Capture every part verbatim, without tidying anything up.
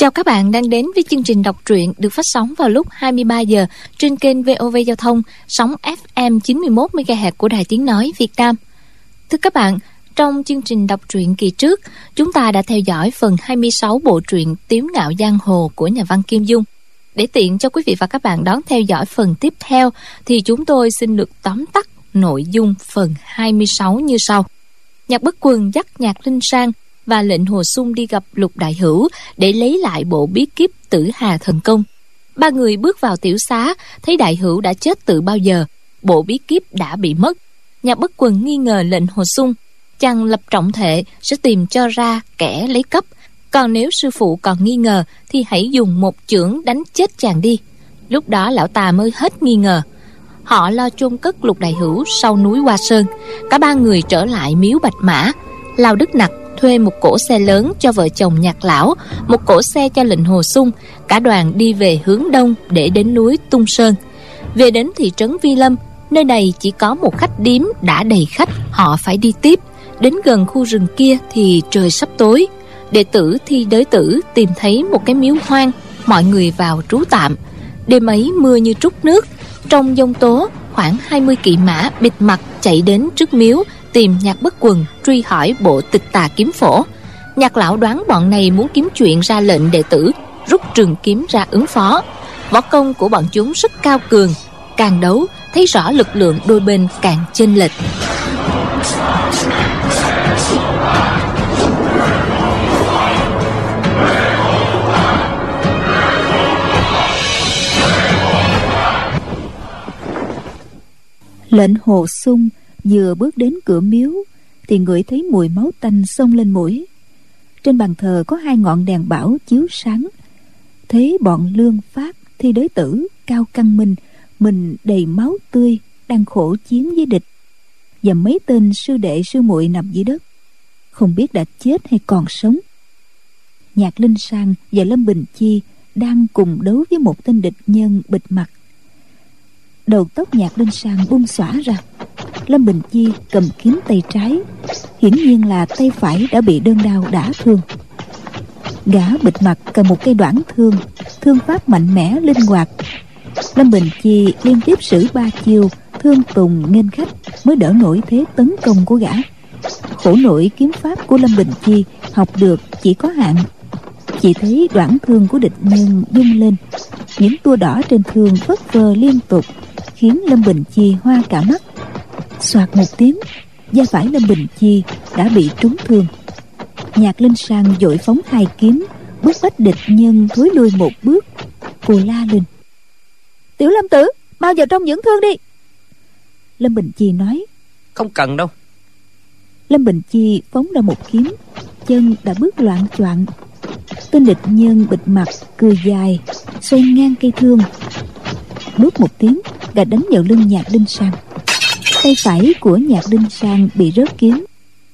Chào các bạn đang đến với chương trình đọc truyện được phát sóng vào lúc hai mươi ba giờ trên kênh vê o vê Giao thông, sóng ép em chín mươi mốt mê ga héc của Đài Tiếng Nói Việt Nam. Thưa các bạn, trong chương trình đọc truyện kỳ trước, chúng ta đã theo dõi phần hai mươi sáu bộ truyện Tiếu Ngạo Giang Hồ của nhà văn Kim Dung. Để tiện cho quý vị và các bạn đón theo dõi phần tiếp theo, thì chúng tôi xin được tóm tắt nội dung phần hai mươi sáu như sau. Nhạc Bất Quần dắt Nhạc Linh Sang và Lệnh Hồ Xung đi gặp Lục Đại Hữu để lấy lại bộ bí kíp Tử Hà Thần Công. Ba người bước vào tiểu xá, thấy Đại Hữu đã chết từ bao giờ, bộ bí kíp đã bị mất. Nhạc Bất Quần nghi ngờ Lệnh Hồ Xung, chàng lập trọng thệ sẽ tìm cho ra kẻ lấy cắp. Còn nếu sư phụ còn nghi ngờ thì hãy dùng một chưởng đánh chết chàng đi. Lúc đó lão ta mới hết nghi ngờ. Họ lo chôn cất Lục Đại Hữu sau núi Hoa Sơn. Cả ba người trở lại miếu Bạch Mã. Lao Đức Nặc thuê một cỗ xe lớn cho vợ chồng Nhạc lão, một cỗ xe cho Lệnh Hồ Xung. Cả đoàn đi về hướng đông để đến núi Tung Sơn. Về đến thị trấn Vi Lâm, nơi này chỉ có một khách điếm đã đầy khách, họ phải đi tiếp. Đến gần khu rừng kia thì trời sắp tối. Đệ tử Thi Đới Tử tìm thấy một cái miếu hoang, mọi người vào trú tạm. Đêm ấy mưa như trút nước. Trong giông tố, khoảng hai mươi kỵ mã bịt mặt chạy đến trước miếu tìm Nhạc Bất Quần truy hỏi bộ Tịch Tà Kiếm Phổ. Nhạc lão đoán bọn này muốn kiếm chuyện, ra lệnh đệ tử rút trường kiếm ra ứng phó. Võ công của bọn chúng rất cao cường, càng đấu thấy rõ lực lượng đôi bên càng chênh lệch. Lệnh Hồ Xung vừa bước đến cửa miếu thì ngửi thấy mùi máu tanh xông lên mũi. Trên bàn thờ có hai ngọn đèn bảo chiếu sáng. Thấy bọn Lương Phát, Thi Đới Tử, Cao Căn Minh mình đầy máu tươi đang khổ chiến với địch, và mấy tên sư đệ sư muội nằm dưới đất, không biết đã chết hay còn sống. Nhạc Linh Sang và Lâm Bình Chi đang cùng đấu với một tên địch nhân bịt mặt. Đầu tóc Nhạc Linh Sang bung xõa ra. Lâm Bình Chi cầm kiếm tay trái, hiển nhiên là tay phải đã bị đơn đao đả thương. Gã bịt mặt cầm một cây đoản thương, thương pháp mạnh mẽ linh hoạt. Lâm Bình Chi liên tiếp sử ba chiêu thương tùng nghênh khách mới đỡ nổi thế tấn công của gã. Khổ nổi kiếm pháp của Lâm Bình Chi học được chỉ có hạn. Chỉ thấy đoản thương của địch nhân rung lên, những tua đỏ trên thương phất phơ liên tục, khiến Lâm Bình Chi hoa cả mắt. Soạt một tiếng, vai phải Lâm Bình Chi đã bị trúng thương. Nhạc Linh Sang vội phóng hai kiếm, bức bách địch nhân thối lui một bước. Cô la lên: "Tiểu Lâm tử, mau vào trong dưỡng thương đi." Lâm Bình Chi nói: "Không cần đâu." Lâm Bình Chi phóng ra một kiếm, chân đã bước loạn choạng. Tên địch nhân bịt mặt cười dài, xoay ngang cây thương. Đút một tiếng, gã đánh vào lưng Nhạc Linh Sang. Tay phải của Nhạc Linh Sang bị rớt kiếm.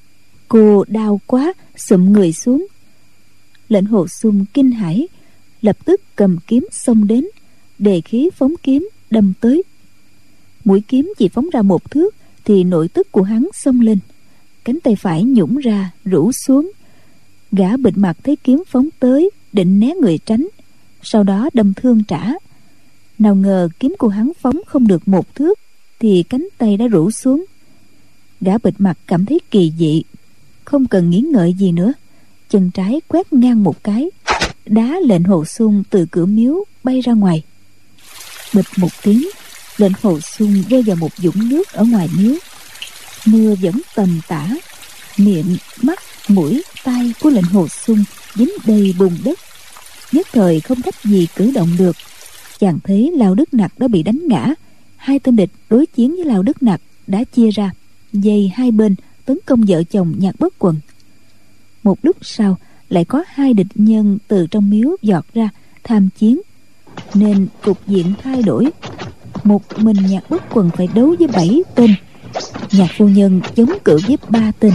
Cô đau quá, sụm người xuống. Lệnh Hồ Xung kinh hãi, lập tức cầm kiếm xông đến, đề khí phóng kiếm đâm tới. Mũi kiếm chỉ phóng ra một thước thì nội tức của hắn xông lên, cánh tay phải nhũng ra rũ xuống. Gã bịt mặt thấy kiếm phóng tới, định né người tránh, sau đó đâm thương trả. Nào ngờ kiếm của hắn phóng không được một thước thì cánh tay đã rũ xuống. Gã bịt mặt cảm thấy kỳ dị, không cần nghĩ ngợi gì nữa, chân trái quét ngang một cái, đá Lệnh Hồ Xung từ cửa miếu bay ra ngoài. Bịch một tiếng, Lệnh Hồ Xung rơi vào một vũng nước ở ngoài miếu. Mưa vẫn tầm tã, miệng, mắt, mũi, tai của Lệnh Hồ Xung dính đầy bùn đất, nhất thời không cách gì cử động được. Chàng thấy Lao Đức Nặc đã bị đánh ngã. Hai tên địch đối chiến với Lao Đức Nặc đã chia ra, dây hai bên tấn công vợ chồng Nhạc Bất Quần. Một lúc sau lại có hai địch nhân từ trong miếu giọt ra tham chiến, nên cục diện thay đổi. Một mình Nhạc Bất Quần phải đấu với bảy tên, Nhạc phu nhân chống cự với ba tên.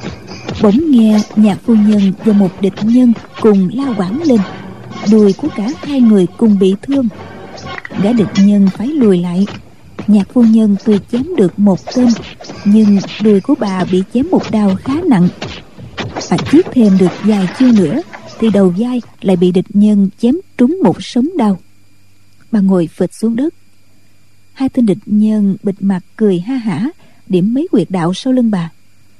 Bỗng nghe Nhạc phu nhân và một địch nhân cùng lao quảng lên, đùi của cả hai người cùng bị thương. Gã địch nhân phải lùi lại. Nhạc phu nhân tuy chém được một tên, nhưng đùi của bà bị chém một đao khá nặng. Bà giết thêm được vài chiêu nữa thì đầu vai lại bị địch nhân chém trúng một sống đao. Bà ngồi phịch xuống đất. Hai tên địch nhân bịt mặt cười ha hả, điểm mấy huyệt đạo sau lưng bà.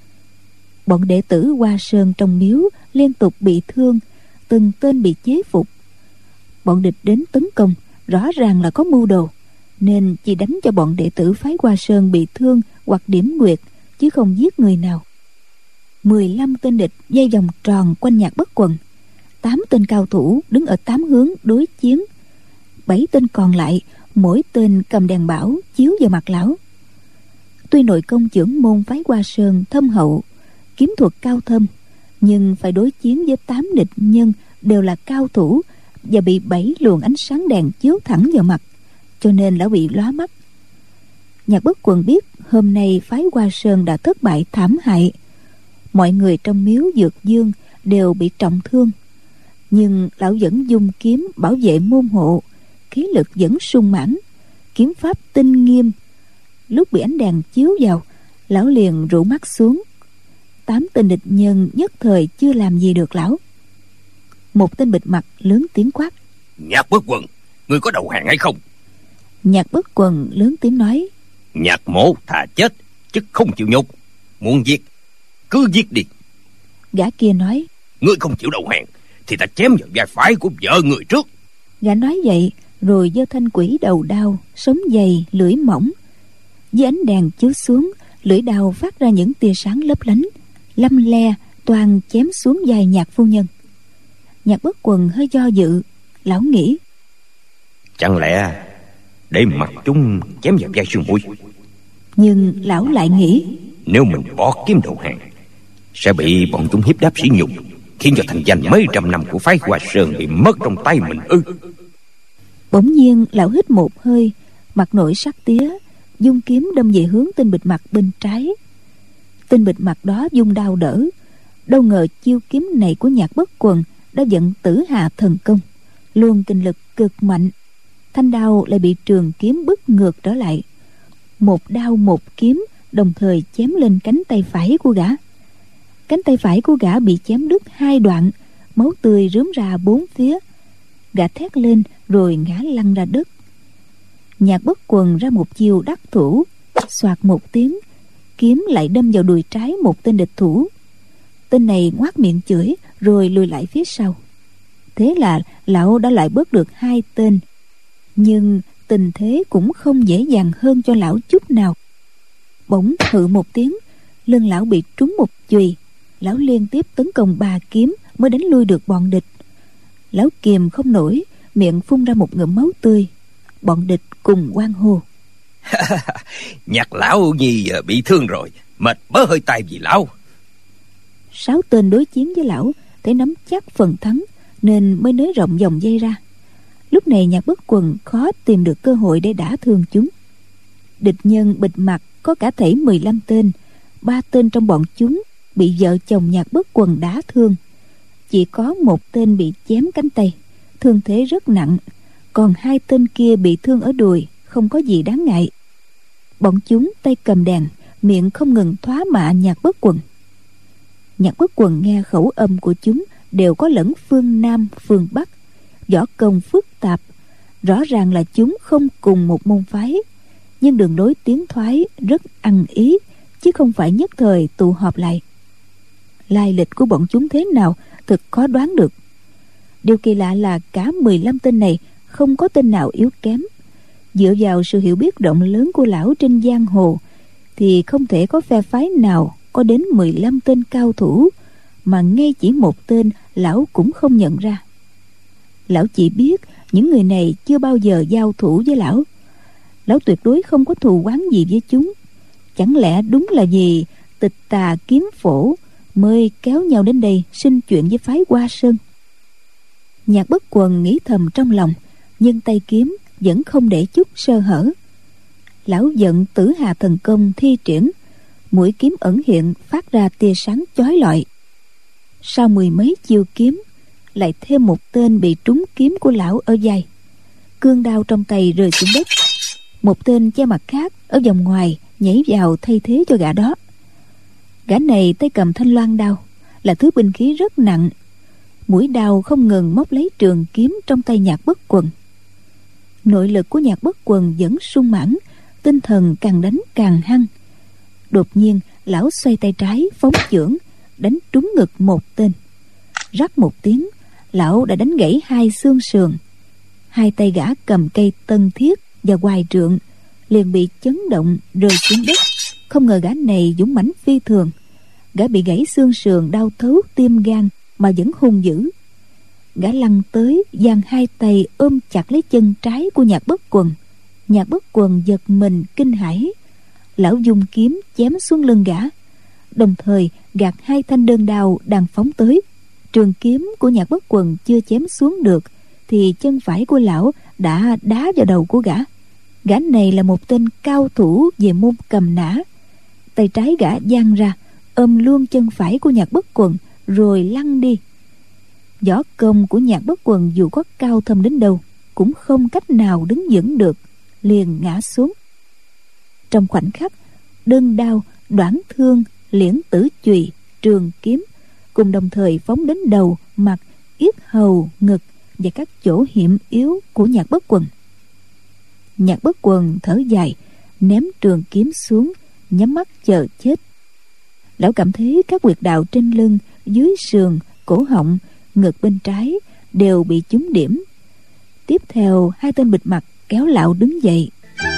Bọn đệ tử Hoa Sơn trong miếu liên tục bị thương, từng tên bị chế phục. Bọn địch đến tấn công rõ ràng là có mưu đồ, nên chỉ đánh cho bọn đệ tử phái Hoa Sơn bị thương hoặc điểm nguyệt, chứ không giết người nào. Mười lăm tên địch dây vòng tròn quanh Nhạc Bất Quần. Tám tên cao thủ đứng ở tám hướng đối chiến. Bảy tên còn lại mỗi tên cầm đèn bảo chiếu vào mặt lão. Tuy nội công chưởng môn phái Hoa Sơn thâm hậu, kiếm thuật cao thâm, nhưng phải đối chiến với tám địch nhân đều là cao thủ và bị bảy luồng ánh sáng đèn chiếu thẳng vào mặt, cho nên lão bị lóa mắt. Nhạc Bất Quần biết hôm nay phái Hoa Sơn đã thất bại thảm hại. Mọi người trong miếu Dược Dương đều bị trọng thương, nhưng lão vẫn dùng kiếm bảo vệ môn hộ, khí lực vẫn sung mãn, kiếm pháp tinh nghiêm. Lúc bị ánh đèn chiếu vào, lão liền rũ mắt xuống. Tám tên địch nhân nhất thời chưa làm gì được lão. Một tên bịt mặt lớn tiếng quát: Nhạc Bất Quần, ngươi có đầu hàng hay không? Nhạc Bất Quần lớn tiếng nói: Nhạc mỗ thà chết chứ không chịu nhục, muốn giết cứ giết đi. Gã kia nói: Ngươi không chịu đầu hàng thì ta chém vào vai phải của vợ người trước. Gã nói vậy rồi giơ thanh quỷ đầu đao, sống dày lưỡi mỏng. Với ánh đèn chiếu xuống, lưỡi đao phát ra những tia sáng lấp lánh, lăm le toàn chém xuống vai Nhạc phu nhân. Nhạc Bất Quần hơi do dự. Lão nghĩ: Chẳng lẽ để mặc chúng chém vào vai Sương Muội? Nhưng lão lại nghĩ: Nếu mình bỏ kiếm đầu hàng sẽ bị bọn chúng hiếp đáp sỉ nhục, khiến cho thành danh mấy trăm năm của phái Hoa Sơn bị mất trong tay mình ư? Bỗng nhiên lão hít một hơi, mặt nổi sắc tía, dung kiếm đâm về hướng tên bịt mặt bên trái. Tên bịt mặt đó dung đao đỡ. Đâu ngờ chiêu kiếm này của Nhạc Bất Quần đã vận Tử Hà thần công, luồng kinh lực cực mạnh. Thanh đao lại bị trường kiếm bứt ngược trở lại. Một đao một kiếm đồng thời chém lên cánh tay phải của gã. Cánh tay phải của gã bị chém đứt hai đoạn, máu tươi rướm ra bốn phía. Gã thét lên rồi ngã lăn ra đất. Nhạc Bất Quần ra một chiêu đắc thủ, xoạt một tiếng, kiếm lại đâm vào đùi trái một tên địch thủ. Tên này ngoác miệng chửi rồi lùi lại phía sau. Thế là lão đã lại bớt được hai tên, nhưng tình thế cũng không dễ dàng hơn cho lão chút nào. Bỗng hự một tiếng, lưng lão bị trúng một chùy. Lão liên tiếp tấn công ba kiếm mới đánh lui được bọn địch. Lão kìm không nổi, miệng phun ra một ngụm máu tươi. Bọn địch cùng hoan hô: Nhạc lão nhi bị thương rồi, mệt bớ hơi tay vì lão. Sáu tên đối chiến với lão thấy nắm chắc phần thắng nên mới nới rộng vòng dây ra. Lúc này Nhạc Bất Quần khó tìm được cơ hội để đả thương chúng. Địch nhân bịt mặt có cả thảy mười lăm tên. Ba tên trong bọn chúng bị vợ chồng Nhạc Bất Quần đả thương. Chỉ có một tên bị chém cánh tay, thương thế rất nặng. Còn hai tên kia bị thương ở đùi, không có gì đáng ngại. Bọn chúng tay cầm đèn, miệng không ngừng thoá mạ Nhạc Bất Quần. Nhạc Bất Quần nghe khẩu âm của chúng đều có lẫn phương Nam, phương Bắc, võ công phức tạp. Rõ ràng là chúng không cùng một môn phái, nhưng đường lối tiến thoái rất ăn ý, chứ không phải nhất thời tụ họp lại. Lai lịch của bọn chúng thế nào thực khó đoán được. Điều kỳ lạ là cả mười lăm tên này không có tên nào yếu kém. Dựa vào sự hiểu biết rộng lớn của lão trên giang hồ thì không thể có phe phái nào có đến mười lăm tên cao thủ mà ngay chỉ một tên lão cũng không nhận ra. Lão chỉ biết những người này chưa bao giờ giao thủ với lão. Lão tuyệt đối không có thù oán gì với chúng. Chẳng lẽ đúng là vì Tịch Tà Kiếm Phổ mới kéo nhau đến đây sinh chuyện với phái Hoa Sơn? Nhạc Bất Quần nghĩ thầm trong lòng, nhưng tay kiếm vẫn không để chút sơ hở. Lão vận Tử Hà thần công thi triển, mũi kiếm ẩn hiện phát ra tia sáng chói lọi. Sau mười mấy chiêu kiếm, lại thêm một tên bị trúng kiếm của lão ở vai. Cương đao trong tay rơi xuống đất. Một tên che mặt khác ở vòng ngoài nhảy vào thay thế cho gã đó. Gã này tay cầm thanh loan đao, là thứ binh khí rất nặng. Mũi đao không ngừng móc lấy trường kiếm trong tay Nhạc Bất Quần. Nội lực của Nhạc Bất Quần vẫn sung mãn, tinh thần càng đánh càng hăng. Đột nhiên lão xoay tay trái phóng chưởng, đánh trúng ngực một tên. Rắc một tiếng, lão đã đánh gãy hai xương sườn. Hai tay gã cầm cây tân thiết và hoài trượng liền bị chấn động rơi xuống đất. Không ngờ gã này dũng mãnh phi thường. Gã bị gãy xương sườn đau thấu tim gan mà vẫn hung dữ. Gã lăn tới giang hai tay ôm chặt lấy chân trái của Nhạc Bất Quần. Nhạc Bất Quần giật mình kinh hãi. Lão dùng kiếm chém xuống lưng gã, đồng thời gạt hai thanh đơn đao đang phóng tới. Trường kiếm của Nhạc Bất Quần chưa chém xuống được thì chân phải của lão đã đá vào đầu của gã. Gã này là một tên cao thủ về môn cầm nã. Tay trái gã giang ra ôm luôn chân phải của Nhạc Bất Quần rồi lăn đi. Võ công của Nhạc Bất Quần dù có cao thâm đến đâu cũng không cách nào đứng vững được, liền ngã xuống. Trong khoảnh khắc, đơn đao, đoản thương, liễn tử chùy, trường kiếm cùng đồng thời phóng đến đầu, mặt, yết hầu, ngực và các chỗ hiểm yếu của Nhạc Bất Quần. Nhạc Bất Quần thở dài, ném trường kiếm xuống, nhắm mắt chờ chết. Lão cảm thấy các huyệt đạo trên lưng, dưới sườn, cổ họng, ngực bên trái đều bị trúng điểm. Tiếp theo hai tên bịt mặt kéo lão đứng dậy.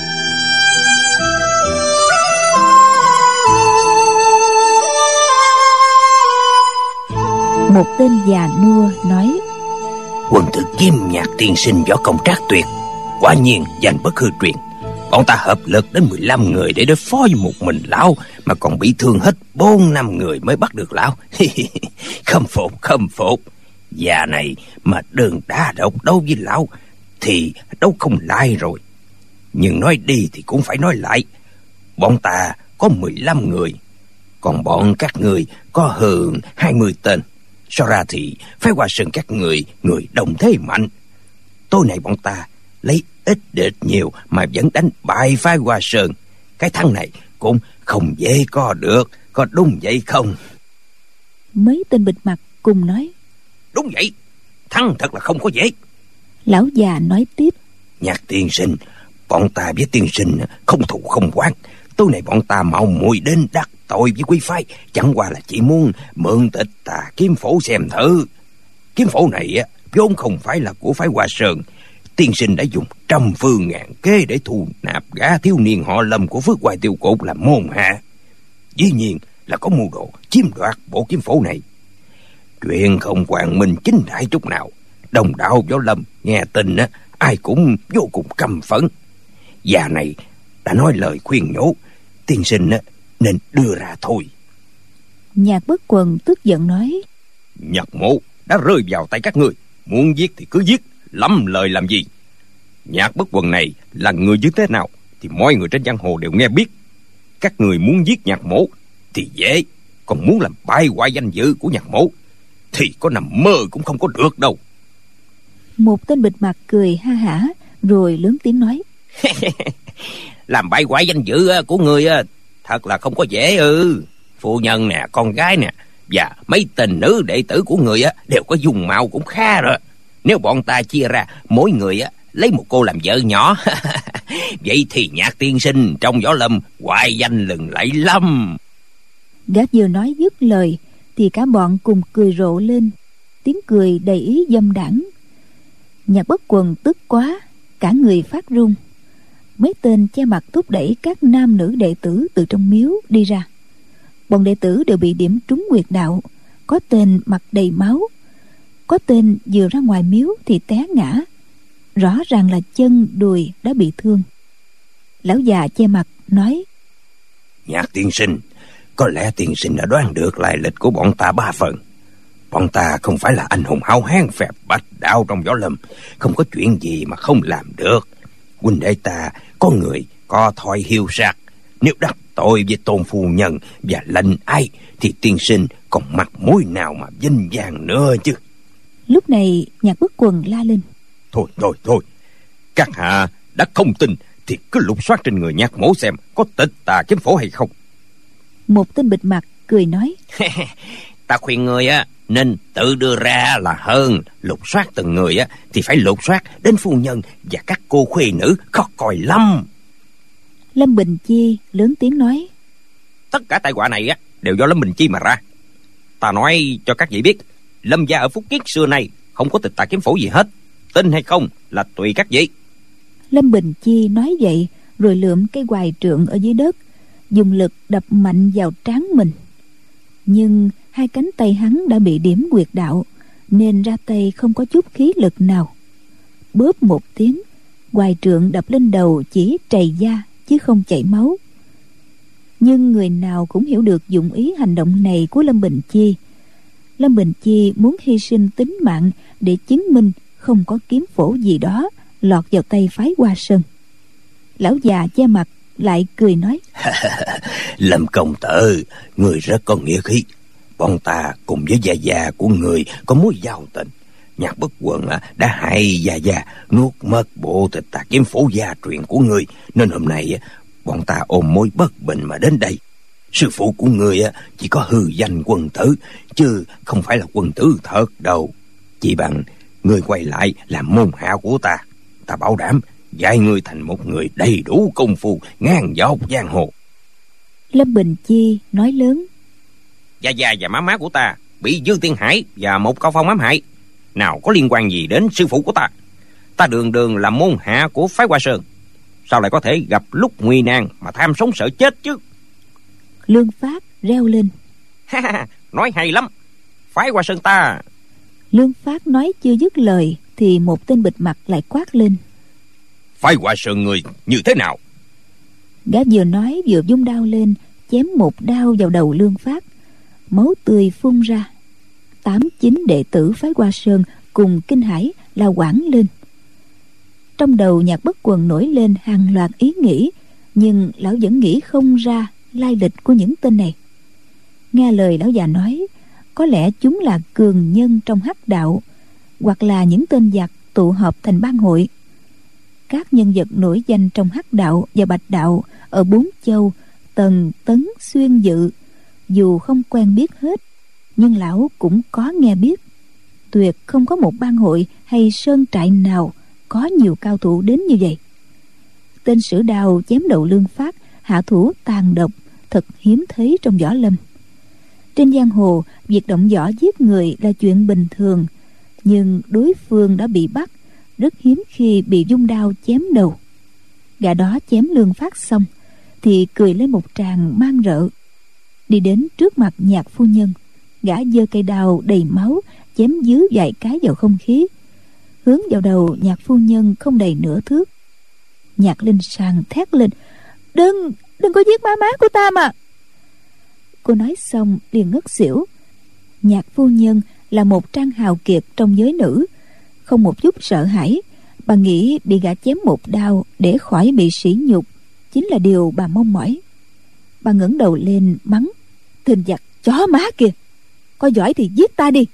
Một tên già nua nói: Quân tử Kim Nhạc tiên sinh võ công trác tuyệt, quả nhiên danh bất hư truyền. Bọn ta hợp lực đến mười lăm người để đối phó với một mình lão, mà còn bị thương hết bốn năm người mới bắt được lão. Khâm phục, khâm phục. Già này mà đơn đá độc đấu với lão thì đấu không lại rồi. Nhưng nói đi thì cũng phải nói lại. Bọn ta có mười lăm người, còn bọn các người có hơn hai mươi tên. So ra thì phái Hoa Sơn các người, người đồng thế mạnh. Tối nay bọn ta lấy ít địch nhiều mà vẫn đánh bại phái Hoa Sơn. Cái thắng này cũng không dễ có được, có đúng vậy không? Mấy tên bịt mặt cùng nói: Đúng vậy, thắng thật là không có dễ. Lão già nói tiếp: Nhạc tiên sinh, bọn ta với tiên sinh không thù không oán. Tối nay bọn ta mạo muội đến đắc tội với quý phái, chẳng qua là chỉ muốn mượn tịch Tà kiếm phổ xem thử. Kiếm phổ này á vốn không phải là của phái Hoa Sơn. Tiên sinh đã dùng trăm phương ngàn kế để thu nạp gã thiếu niên họ Lâm của Phước Hoài Tiêu Cột làm môn hạ. Dĩ nhiên là có mưu đồ chiếm đoạt bộ kiếm phổ này. Chuyện không quang minh chính đại chút nào. Đồng đạo võ lâm nghe tin á, ai cũng vô cùng căm phẫn. Già này đã nói lời khuyên nhủ, tiên sinh á nên đưa ra thôi. Nhạc Bất Quần tức giận nói: Nhạc mộ đã rơi vào tay các ngươi, muốn giết thì cứ giết, lắm lời làm gì. Nhạc Bất Quần này là người như thế nào thì mọi người trên giang hồ đều nghe biết. Các người muốn giết Nhạc mộ thì dễ, còn muốn làm bại hoại danh dự của Nhạc mộ thì có nằm mơ cũng không có được đâu. Một tên bịt mặt cười ha hả rồi lớn tiếng nói: Làm bại hoại danh dự của người thật là không có dễ ư. Phu nhân nè, con gái nè và mấy tình nữ đệ tử của người đều có dung mạo cũng khá rồi. Nếu bọn ta chia ra mỗi người lấy một cô làm vợ nhỏ vậy thì Nhạc tiên sinh trong võ lâm hoài danh lừng lẫy lắm. Gã vừa nói dứt lời thì cả bọn cùng cười rộ lên, tiếng cười đầy ý dâm đãng. Nhạc Bất Quần tức quá, cả người phát run. Mấy tên che mặt thúc đẩy các nam nữ đệ tử từ trong miếu đi ra. Bọn đệ tử đều bị điểm trúng huyệt đạo, có tên mặt đầy máu, có tên vừa ra ngoài miếu thì té ngã, rõ ràng là chân đùi đã bị thương. Lão già che mặt nói: Nhạc tiên sinh, có lẽ tiên sinh đã đoán được lai lịch của bọn ta ba phần. Bọn ta không phải là anh hùng háo hán phép bạch đạo trong võ lâm, không có chuyện gì mà không làm được. Huynh đệ ta có người có thói hiu sát, nếu đắc tội với tôn phu nhân và lệnh ai thì tiên sinh còn mặt mũi nào mà vinh vang nữa chứ. Lúc này Nhạc Bất Quần la lên: Thôi thôi thôi, các hạ đã không tin thì cứ lục soát trên người Nhạc mổ xem có tịch Tà kiếm phổ hay không. Một tên bịt mặt cười nói: Ta khuyên người á nên tự đưa ra là hơn. Lục soát từng người á thì phải lục soát đến phu nhân và các cô khuê nữ, khó coi lắm. Lâm Bình Chi lớn tiếng nói: Tất cả tai họa này á đều do Lâm Bình Chi mà ra. Ta nói cho các vị biết, Lâm gia ở Phúc Kiết xưa nay không có tịch tà kiếm phổ gì hết. Tin hay không là tùy các vị. Lâm Bình Chi nói vậy rồi lượm cây hoài trượng ở dưới đất, dùng lực đập mạnh vào trán mình. Nhưng hai cánh tay hắn đã bị điểm quyệt đạo, nên ra tay không có chút khí lực nào. Bóp một tiếng, hoài trượng đập lên đầu chỉ trầy da chứ không chảy máu. Nhưng người nào cũng hiểu được dụng ý hành động này của Lâm Bình Chi. Lâm Bình Chi muốn hy sinh tính mạng để chứng minh không có kiếm phổ gì đó lọt vào tay phái Hoa Sơn. Lão già che mặt lại cười nói: Lâm công tử, người rất có nghĩa khí. Bọn ta cùng với gia gia của người có mối giao tình. Nhạc Bất Quần đã hại gia gia nuốt mất bộ tịch tà kiếm phổ gia truyền của người, nên hôm nay bọn ta ôm mối bất bình mà đến đây. Sư phụ của người chỉ có hư danh quân tử, chứ không phải là quân tử thật đâu. Chỉ bằng người quay lại làm môn hạ của ta, ta bảo đảm dạy người thành một người đầy đủ công phu ngang dọc giang hồ. Lâm Bình Chi nói lớn: Gia gia và má má của ta bị Dương Tiên Hải và một Cao Phong ám hại, nào có liên quan gì đến sư phụ của ta. Ta đường đường là môn hạ của phái Hoa Sơn, sao lại có thể gặp lúc nguy nan mà tham sống sợ chết chứ? Lương Phát reo lên: Nói hay lắm, phái Hoa Sơn ta. Lương Phát nói chưa dứt lời thì một tên bịt mặt lại quát lên: Phái Hoa Sơn người như thế nào? Gã vừa nói vừa vung đao lên, chém một đao vào đầu Lương Phát. Máu tươi phun ra. Tám chín đệ tử phái Hoa Sơn cùng kinh hãi la quảng lên. Trong đầu Nhạc Bất Quần nổi lên hàng loạt ý nghĩ, nhưng lão vẫn nghĩ không ra lai lịch của những tên này. Nghe lời lão già nói, có lẽ chúng là cường nhân trong hắc đạo, hoặc là những tên giặc tụ họp thành bang hội. Các nhân vật nổi danh trong hắc đạo và bạch đạo ở bốn châu Tần, Tấn, Xuyên, Dự, dù không quen biết hết, nhưng lão cũng có nghe biết. Tuyệt không có một bang hội hay sơn trại nào có nhiều cao thủ đến như vậy. Tên Sử Đào chém đầu Lương Phát, hạ thủ tàn độc, thật hiếm thấy trong võ lâm. Trên giang hồ, việc động võ giết người là chuyện bình thường, nhưng đối phương đã bị bắt, rất hiếm khi bị vung đao chém đầu. Gã đó chém Lương Phát xong thì cười lên một tràng mang rợ, đi đến trước mặt Nhạc phu nhân. Gã giơ cây đao đầy máu chém dứ vài cái vào không khí, hướng vào đầu Nhạc phu nhân không đầy nửa thước. Nhạc Linh Sang thét lên: Đừng, đừng có giết má má của ta mà. Cô nói xong liền ngất xỉu. Nhạc phu nhân là một trang hào kiệt trong giới nữ, không một chút sợ hãi. Bà nghĩ bị gã chém một đao để khỏi bị sỉ nhục chính là điều bà mong mỏi. Bà ngẩng đầu lên mắng: Thình giặc chó má kìa, có giỏi thì giết ta đi.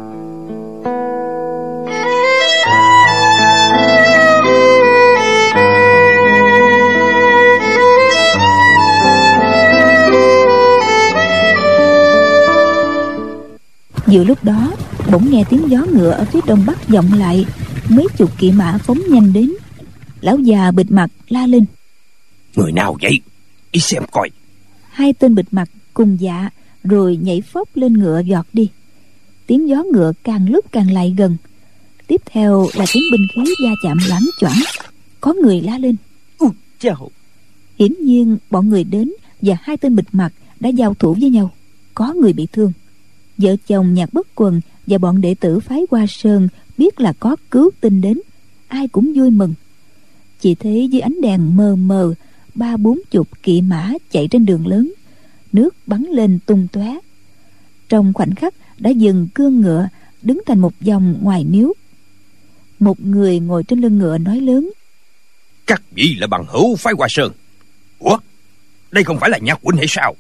Giữa lúc đó, bỗng nghe tiếng gió ngựa ở phía đông bắc vọng lại. Mấy chục kỵ mã phóng nhanh đến. Lão già bịt mặt la lên: Người nào vậy? Đi xem coi. Hai tên bịt mặt cùng dạ rồi nhảy phóc lên ngựa giọt đi. Tiếng gió ngựa càng lúc càng lại gần. Tiếp theo là tiếng binh khí va chạm loảng choảng. Có người la lên: Ui chào. Hiển nhiên bọn người đến và hai tên bịt mặt đã giao thủ với nhau. Có người bị thương. Vợ chồng Nhạc Bất Quần và bọn đệ tử phái Hoa Sơn biết là có cứu tinh đến, ai cũng vui mừng. Chỉ thấy dưới ánh đèn mờ mờ, ba bốn chục kỵ mã chạy trên đường lớn, nước bắn lên tung tóe. Trong khoảnh khắc đã dừng cương ngựa, đứng thành một vòng ngoài miếu. Một người ngồi trên lưng ngựa nói lớn: Các vị là bằng hữu phái Hoa Sơn. Ủa, đây không phải là Nhạc huynh hay sao?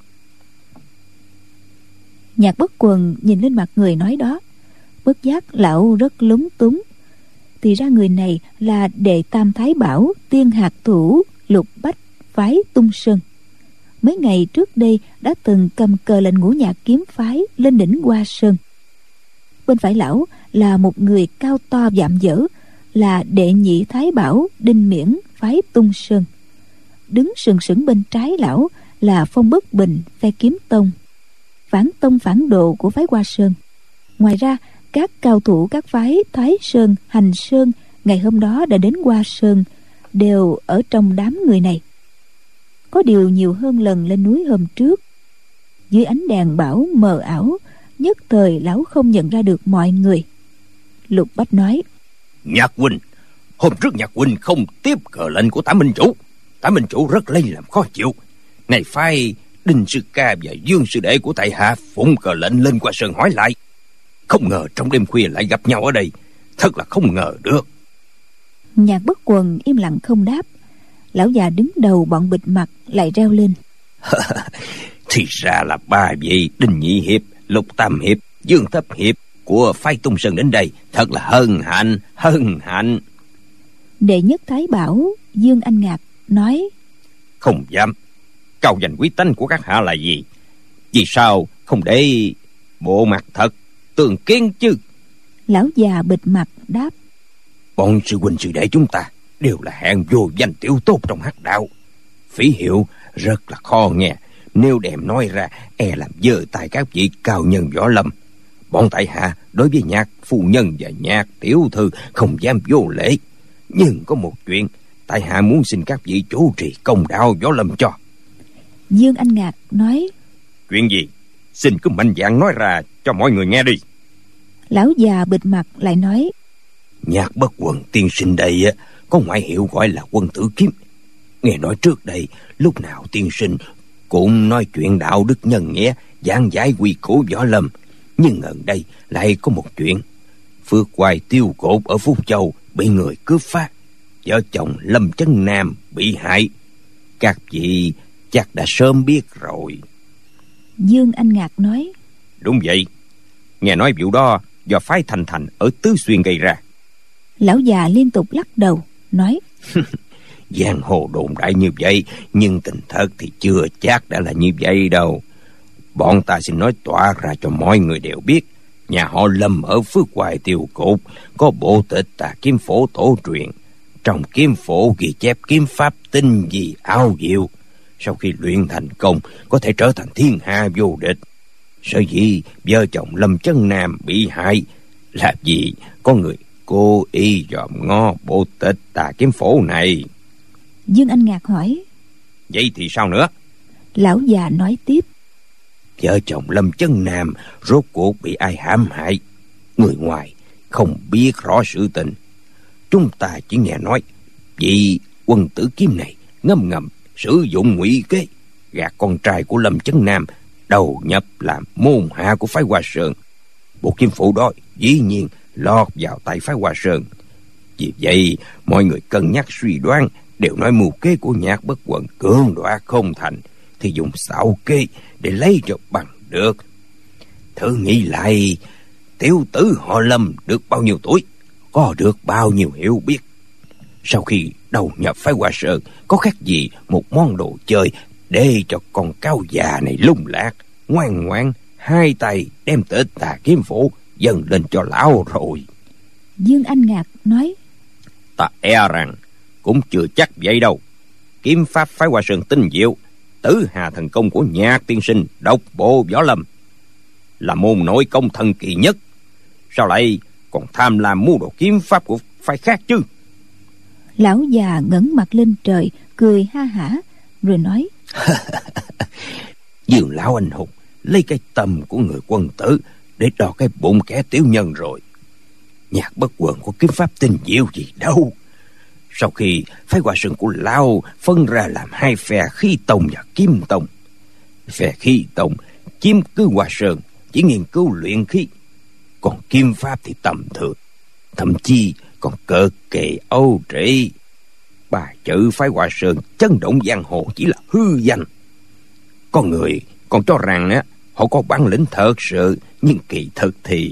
Nhạc Bất Quần nhìn lên mặt người nói đó, bất giác lão rất lúng túng. Thì ra người này là đệ Tam Thái Bảo Tiên Hạt Thủ Lục Bách phái Tung Sơn. Mấy ngày trước đây đã từng cầm cờ lệnh Ngũ Nhạc kiếm phái lên đỉnh Hoa Sơn. bên phải lão là một người cao to vạm vỡ, là đệ nhị thái bảo Đinh Miễn phái Tung Sơn. Đứng sừng sững bên trái lão là Phong Bất Bình phe Kiếm Tông, phản tông phản độ của phái Hoa Sơn. Ngoài ra, các cao thủ các phái Thái Sơn, Hành Sơn ngày hôm đó đã đến Hoa Sơn đều ở trong đám người này. Có điều nhiều hơn lần lên núi hôm trước. Dưới ánh đèn bảo mờ ảo, nhất thời lão không nhận ra được mọi người. Lục Bách nói: Nhạc huynh, hôm trước Nhạc huynh không tiếp cờ lệnh của Tả Minh Chủ. Tả Minh Chủ rất lấy làm khó chịu. Này phái Đinh Sư Ca và Dương Sư Đệ của tại hạ phụng cờ lệnh lên Hoa Sơn hỏi lại. Không ngờ trong đêm khuya lại gặp nhau ở đây, thật là không ngờ được. Nhạc Bất Quần im lặng không đáp. Lão già đứng đầu bọn bịt mặt lại reo lên: Thì ra là ba vị Đinh Nhị Hiệp, Lục Tam Hiệp, Dương Thất Hiệp của phái Tung Sơn đến đây, thật là hân hạnh, hân hạnh. Đệ nhất thái bảo Dương Anh Ngạc nói: Không dám. Cao danh quý tánh của các hạ là gì? Vì sao không để bộ mặt thật tường kiến chứ? Lão già bịt mặt đáp: Bọn sư huynh sư đệ chúng ta đều là hạng vô danh tiểu tốt trong hắc đạo. Phỉ hiệu rất là khó nghe, nếu đem nói ra e làm dơ tài các vị cao nhân võ lâm. Bọn tại hạ đối với Nhạc phu nhân và Nhạc tiểu thư không dám vô lễ, nhưng có một chuyện tại hạ muốn xin các vị chủ trì công đạo võ lâm cho. Dương Anh Ngạc nói: Chuyện gì? Xin cứ mạnh dạn nói ra cho mọi người nghe đi. Lão già bịt mặt lại nói: Nhạc Bất Quần tiên sinh đây có ngoại hiệu gọi là Quân Tử Kiếm. Nghe nói trước đây lúc nào tiên sinh cũng nói chuyện đạo đức nhân nghĩa, giảng giải quy củ võ lâm. Nhưng gần đây lại có một chuyện: Phước Hoài Tiêu Cột ở Phúc Châu bị người cướp phá, vợ chồng Lâm Chấn Nam bị hại. Các vị chắc đã sớm biết rồi. Dương Anh Ngạc nói: Đúng vậy. Nghe nói vụ đó do phái Thành Thành ở Tứ Xuyên gây ra. Lão già liên tục lắc đầu nói: Giang hồ đồn đại như vậy, nhưng tình thật thì chưa chắc đã là như vậy đâu. Bọn ta xin nói tỏa ra cho mọi người đều biết, nhà họ Lâm ở Phước Hoài Tiêu Cột có bộ tịch Tà Kiếm Phổ tổ truyền. Trong kiếm phổ ghi chép kiếm pháp tinh vi ảo diệu, sau khi luyện thành công có thể trở thành thiên hạ vô địch. Sở dĩ vợ chồng Lâm Chấn Nam bị hại là vì có người cố ý dòm ngó bộ tịch Tà Kiếm Phổ này. Dương Anh Ngạc hỏi: Vậy thì sao nữa? Lão già nói tiếp: Vợ chồng Lâm Chấn Nam rốt cuộc bị ai hãm hại, người ngoài không biết rõ sự tình. Chúng ta chỉ nghe nói vị Quân Tử Kiếm này ngâm ngầm sử dụng ngụy kế, gạt con trai của Lâm Chấn Nam đầu nhập làm môn hạ của phái Hoa Sơn. Bộ kiếm phổ đó dĩ nhiên lọt vào tay phái Hoa Sơn. Vì vậy mọi người cân nhắc suy đoán, đều nói mưu kế của Nhạc Bất Quần cưỡng đoạt không thành thì dùng xảo kế để lấy cho bằng được. Thử nghĩ lại, tiểu tử họ Lâm được bao nhiêu tuổi, có được bao nhiêu hiểu biết. Sau khi đầu nhập phái Hoa Sơn, có khác gì một món đồ chơi để cho con cáo già này lung lạc, ngoan ngoãn hai tay đem tịch Tà Kiếm Phổ dâng lên cho lão rồi. Dương Anh Ngạc nói: Ta e rằng cũng chưa chắc vậy đâu. Kiếm pháp phái Hoa Sơn tinh diệu, Tử Hà thần công của Nhạc tiên sinh độc bộ võ lâm, là môn nội công thần kỳ nhất. Sao lại còn tham lam mưu đồ kiếm pháp của phái khác chứ? Lão già ngẩng mặt lên trời cười ha hả rồi nói: Dương lão anh hùng lấy cái tâm của người quân tử để đo cái bụng kẻ tiểu nhân rồi. Nhạc Bất Quần có kiếm pháp tinh diệu gì đâu. Sau khi phái Hoa Sơn của lão phân ra làm hai phe Khí Tông và Kiếm Tông, phe Khí Tông chiếm cứ Hoa Sơn, chỉ nghiên cứu luyện khí, còn kiếm pháp thì tầm thường, thậm chí còn cực kỳ âu trĩ. Ba chữ phái Hoa Sơn chấn động giang hồ chỉ là hư danh. Có người còn cho rằng á, họ có bản lĩnh thật sự, nhưng kỳ thực thì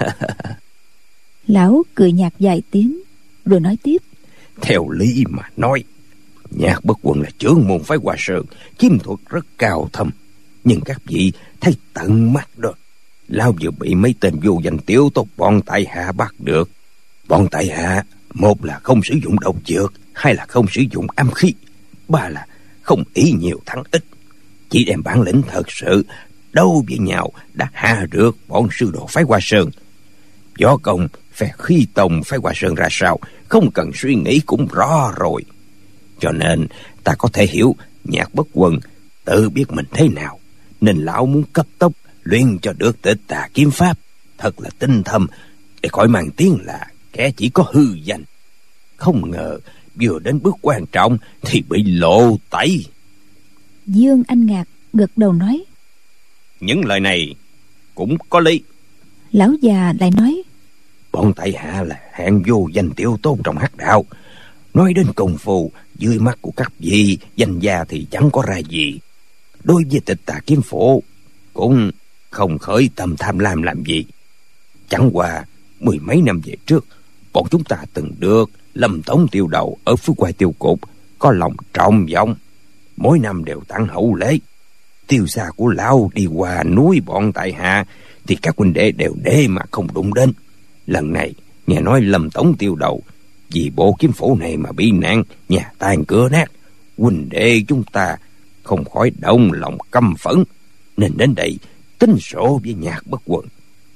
Lão cười nhạt vài tiếng rồi nói tiếp: Theo lý mà nói, Nhạc Bất Quần là trưởng môn phái Hoa Sơn, kiếm thuật rất cao thâm, nhưng các vị thấy tận mắt đó, Lão vừa bị mấy tên vô danh tiểu tốt bọn tại hạ bắt được. Bọn tại hạ, một là không sử dụng độc dược, hai là không sử dụng âm khí, ba là không ý nhiều thắng ít, chỉ đem bản lĩnh thật sự đấu với nhau đã hạ được bọn sư đồ phái Hoa Sơn. Võ công phe Khí Tông phái Hoa Sơn ra sao, không cần suy nghĩ cũng rõ rồi. Cho nên ta có thể hiểu Nhạc Bất Quần tự biết mình thế nào, nên lão muốn cấp tốc luyện cho được Tịch Tà kiếm pháp thật là tinh thâm, để khỏi mang tiếng là kẻ chỉ có hư danh. Không ngờ vừa đến bước quan trọng thì bị lộ tẩy. Dương Anh Ngạc gật đầu nói: Những lời này cũng có lý. Lão già lại nói: Bọn tại hạ là hạng vô danh tiểu tôn trong hắc đạo, nói đến công phu dưới mắt của các vị danh gia thì chẳng có ra gì. Đối với Tịch Tà kiếm phổ cũng không khởi tâm tham lam làm gì. Chẳng qua mười mấy năm về trước, bọn chúng ta từng được Lâm Tống tiêu đầu ở Phước Hoài tiêu cục có lòng trọng vọng, mỗi năm đều tặng hậu lễ. Tiêu gia của lão đi qua núi bọn tại hạ thì các huynh đệ đều để mà không đụng đến. Lần này nghe nói Lâm Tống tiêu đầu vì bộ kiếm phổ này mà bị nạn, nhà tan cửa nát, huynh đệ chúng ta không khỏi động lòng căm phẫn, nên đến đây tính sổ với Nhạc Bất Quần.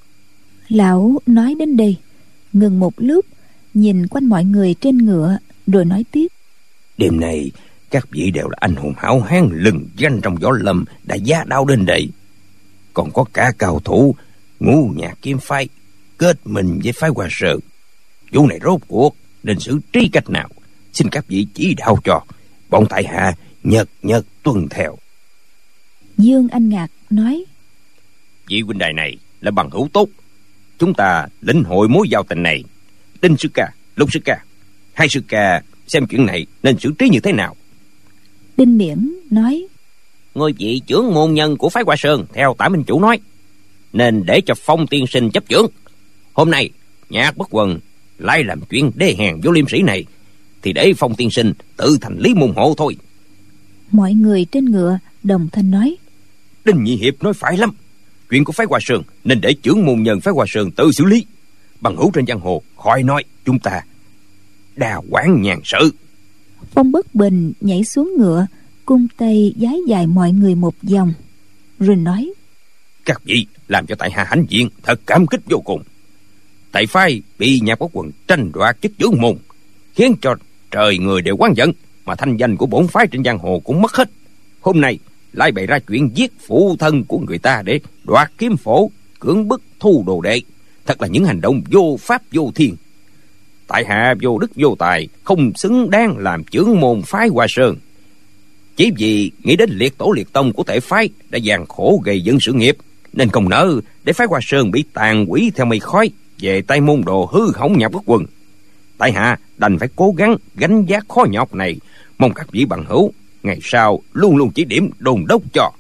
Lão nói đến đây ngừng một lúc, nhìn quanh mọi người trên ngựa rồi nói tiếp: Đêm nay các vị đều là anh hùng hảo hán lừng danh trong võ lâm đã giá đao đến đây, còn có cả cao thủ Ngũ Nhạc kiếm phái kết mình với phái Hoa Sơn. Vụ này rốt cuộc nên xử trí cách nào, xin các vị chỉ đạo cho, bọn tại hạ nhật nhật tuân theo. Dương Anh Ngạc nói: Vị huynh đài này là bằng hữu tốt, chúng ta lĩnh hội mối giao tình này. Đinh sư ca, Lục sư ca, hai sư ca xem chuyện này nên xử trí như thế nào. Đinh Miễn nói: Ngôi vị trưởng môn nhân của phái Hoa Sơn theo Tả Minh Chủ nói, nên để cho Phong tiên sinh chấp trưởng. Hôm nay Nhạc Bất Quần lại làm chuyện đê hèn vô liêm sĩ này, thì để Phong tiên sinh tự thành Lý Môn Hộ thôi. Mọi người trên ngựa đồng thanh nói: Đinh Nhị Hiệp nói phải lắm, chuyện của phái Hoa Sơn nên để trưởng môn nhân phái Hoa Sơn tự xử lý. Bằng hữu trên giang hồ khỏi nói, chúng ta đà quán nhàn sự. Phong Bất Bình nhảy xuống ngựa, cung tay vái dài mọi người một vòng, rồi nói: Các vị làm cho tại hạ hãnh diện, thật cảm kích vô cùng. Tại phái bị Nhạc Bất Quần tranh đoạt chức trưởng môn, khiến cho trời người đều oán giận, mà thanh danh của bổn phái trên giang hồ cũng mất hết. Hôm nay lại bày ra chuyện giết phụ thân của người ta để đoạt kiếm phổ, cưỡng bức thu đồ đệ, thật là những hành động vô pháp vô thiên. Tại hạ vô đức vô tài, không xứng đáng làm trưởng môn phái Hoa Sơn. Chỉ vì nghĩ đến liệt tổ liệt tông của thể phái đã gian khổ gây dựng sự nghiệp, nên không nỡ để phái Hoa Sơn bị tàn hủy theo mây khói về tay môn đồ hư hỏng Nhạc Bất Quần. Tại hạ đành phải cố gắng gánh vác khó nhọc này, mong các vị bằng hữu ngày sau luôn luôn chỉ điểm đồn đốc cho.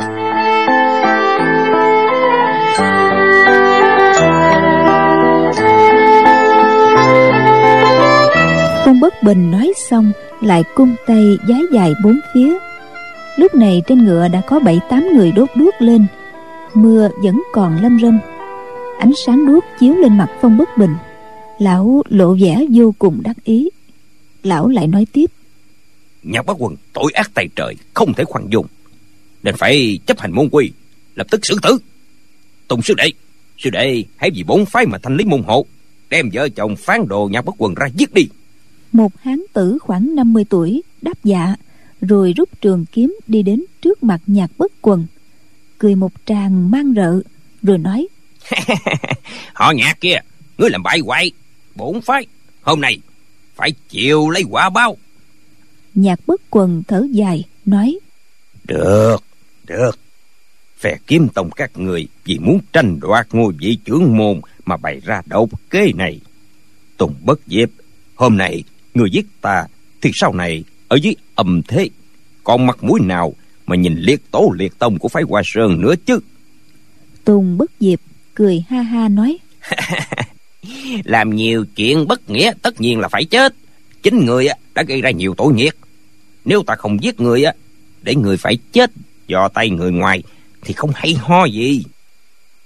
Phong Bất Bình nói xong lại cung tay vái dài bốn phía. Lúc này trên ngựa đã có bảy tám người đốt đuốc lên, mưa vẫn còn lâm râm. Ánh sáng đuốc chiếu lên mặt Phong Bất Bình, lão lộ vẻ vô cùng đắc ý. Lão lại nói tiếp: Nhạc Bất Quần tội ác tày trời, không thể khoan dung, nên phải chấp hành môn quy, lập tức xử tử. Tùng sư đệ, sư đệ hãy vì bốn phái mà thanh lý môn hộ, đem vợ chồng phán đồ Nhạc Bất Quần ra giết đi. Một hán tử khoảng năm mươi tuổi đáp dạ, rồi rút trường kiếm đi đến trước mặt Nhạc Bất Quần, cười một tràng mang rợ, rồi nói: Họ Nhạc kia, ngươi làm bại hoại bổn phái, hôm nay phải chịu lấy quả báo. Nhạc Bất Quần thở dài nói: Được, được. Phe Kiếm Tông các người vì muốn tranh đoạt ngôi vị trưởng môn mà bày ra độc kế này. Tùng Bất Diệp, hôm nay người giết ta thì sau này ở dưới âm thế còn mặt mũi nào mà nhìn liệt tổ liệt tông của phái Hoa Sơn nữa chứ. Tùng Bất Diệp cười ha ha nói: Làm nhiều chuyện bất nghĩa tất nhiên là phải chết. Chính người đã gây ra nhiều tội nghiệp. Nếu ta không giết người để người phải chết do tay người ngoài thì không hay ho gì.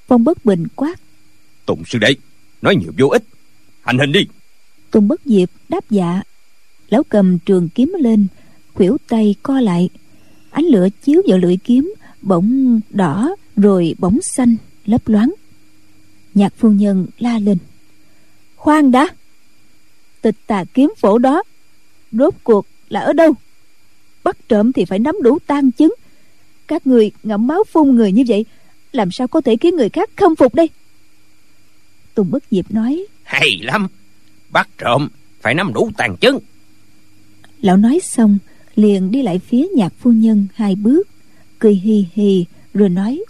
Phong Bất Bình quát: Tùng sư đệ, nói nhiều vô ích, hành hình đi. Tùng Bất Diệp đáp dạ. Lão cầm trường kiếm lên, khuỷu tay co lại, ánh lửa chiếu vào lưỡi kiếm, bỗng đỏ rồi bỗng xanh lấp loáng. Nhạc phu nhân la lên: Khoan đã, Tịch Tà kiếm phổ đó rốt cuộc là ở đâu? Bắt trộm thì phải nắm đủ tang chứng. Các người ngậm máu phun người như vậy, làm sao có thể khiến người khác khâm phục đây? Tùng Bất Diệp nói: Hay lắm, bắt trộm phải nắm đủ tàn chứng. Lão nói xong liền đi lại phía Nhạc phu nhân hai bước, cười hì hì rồi nói: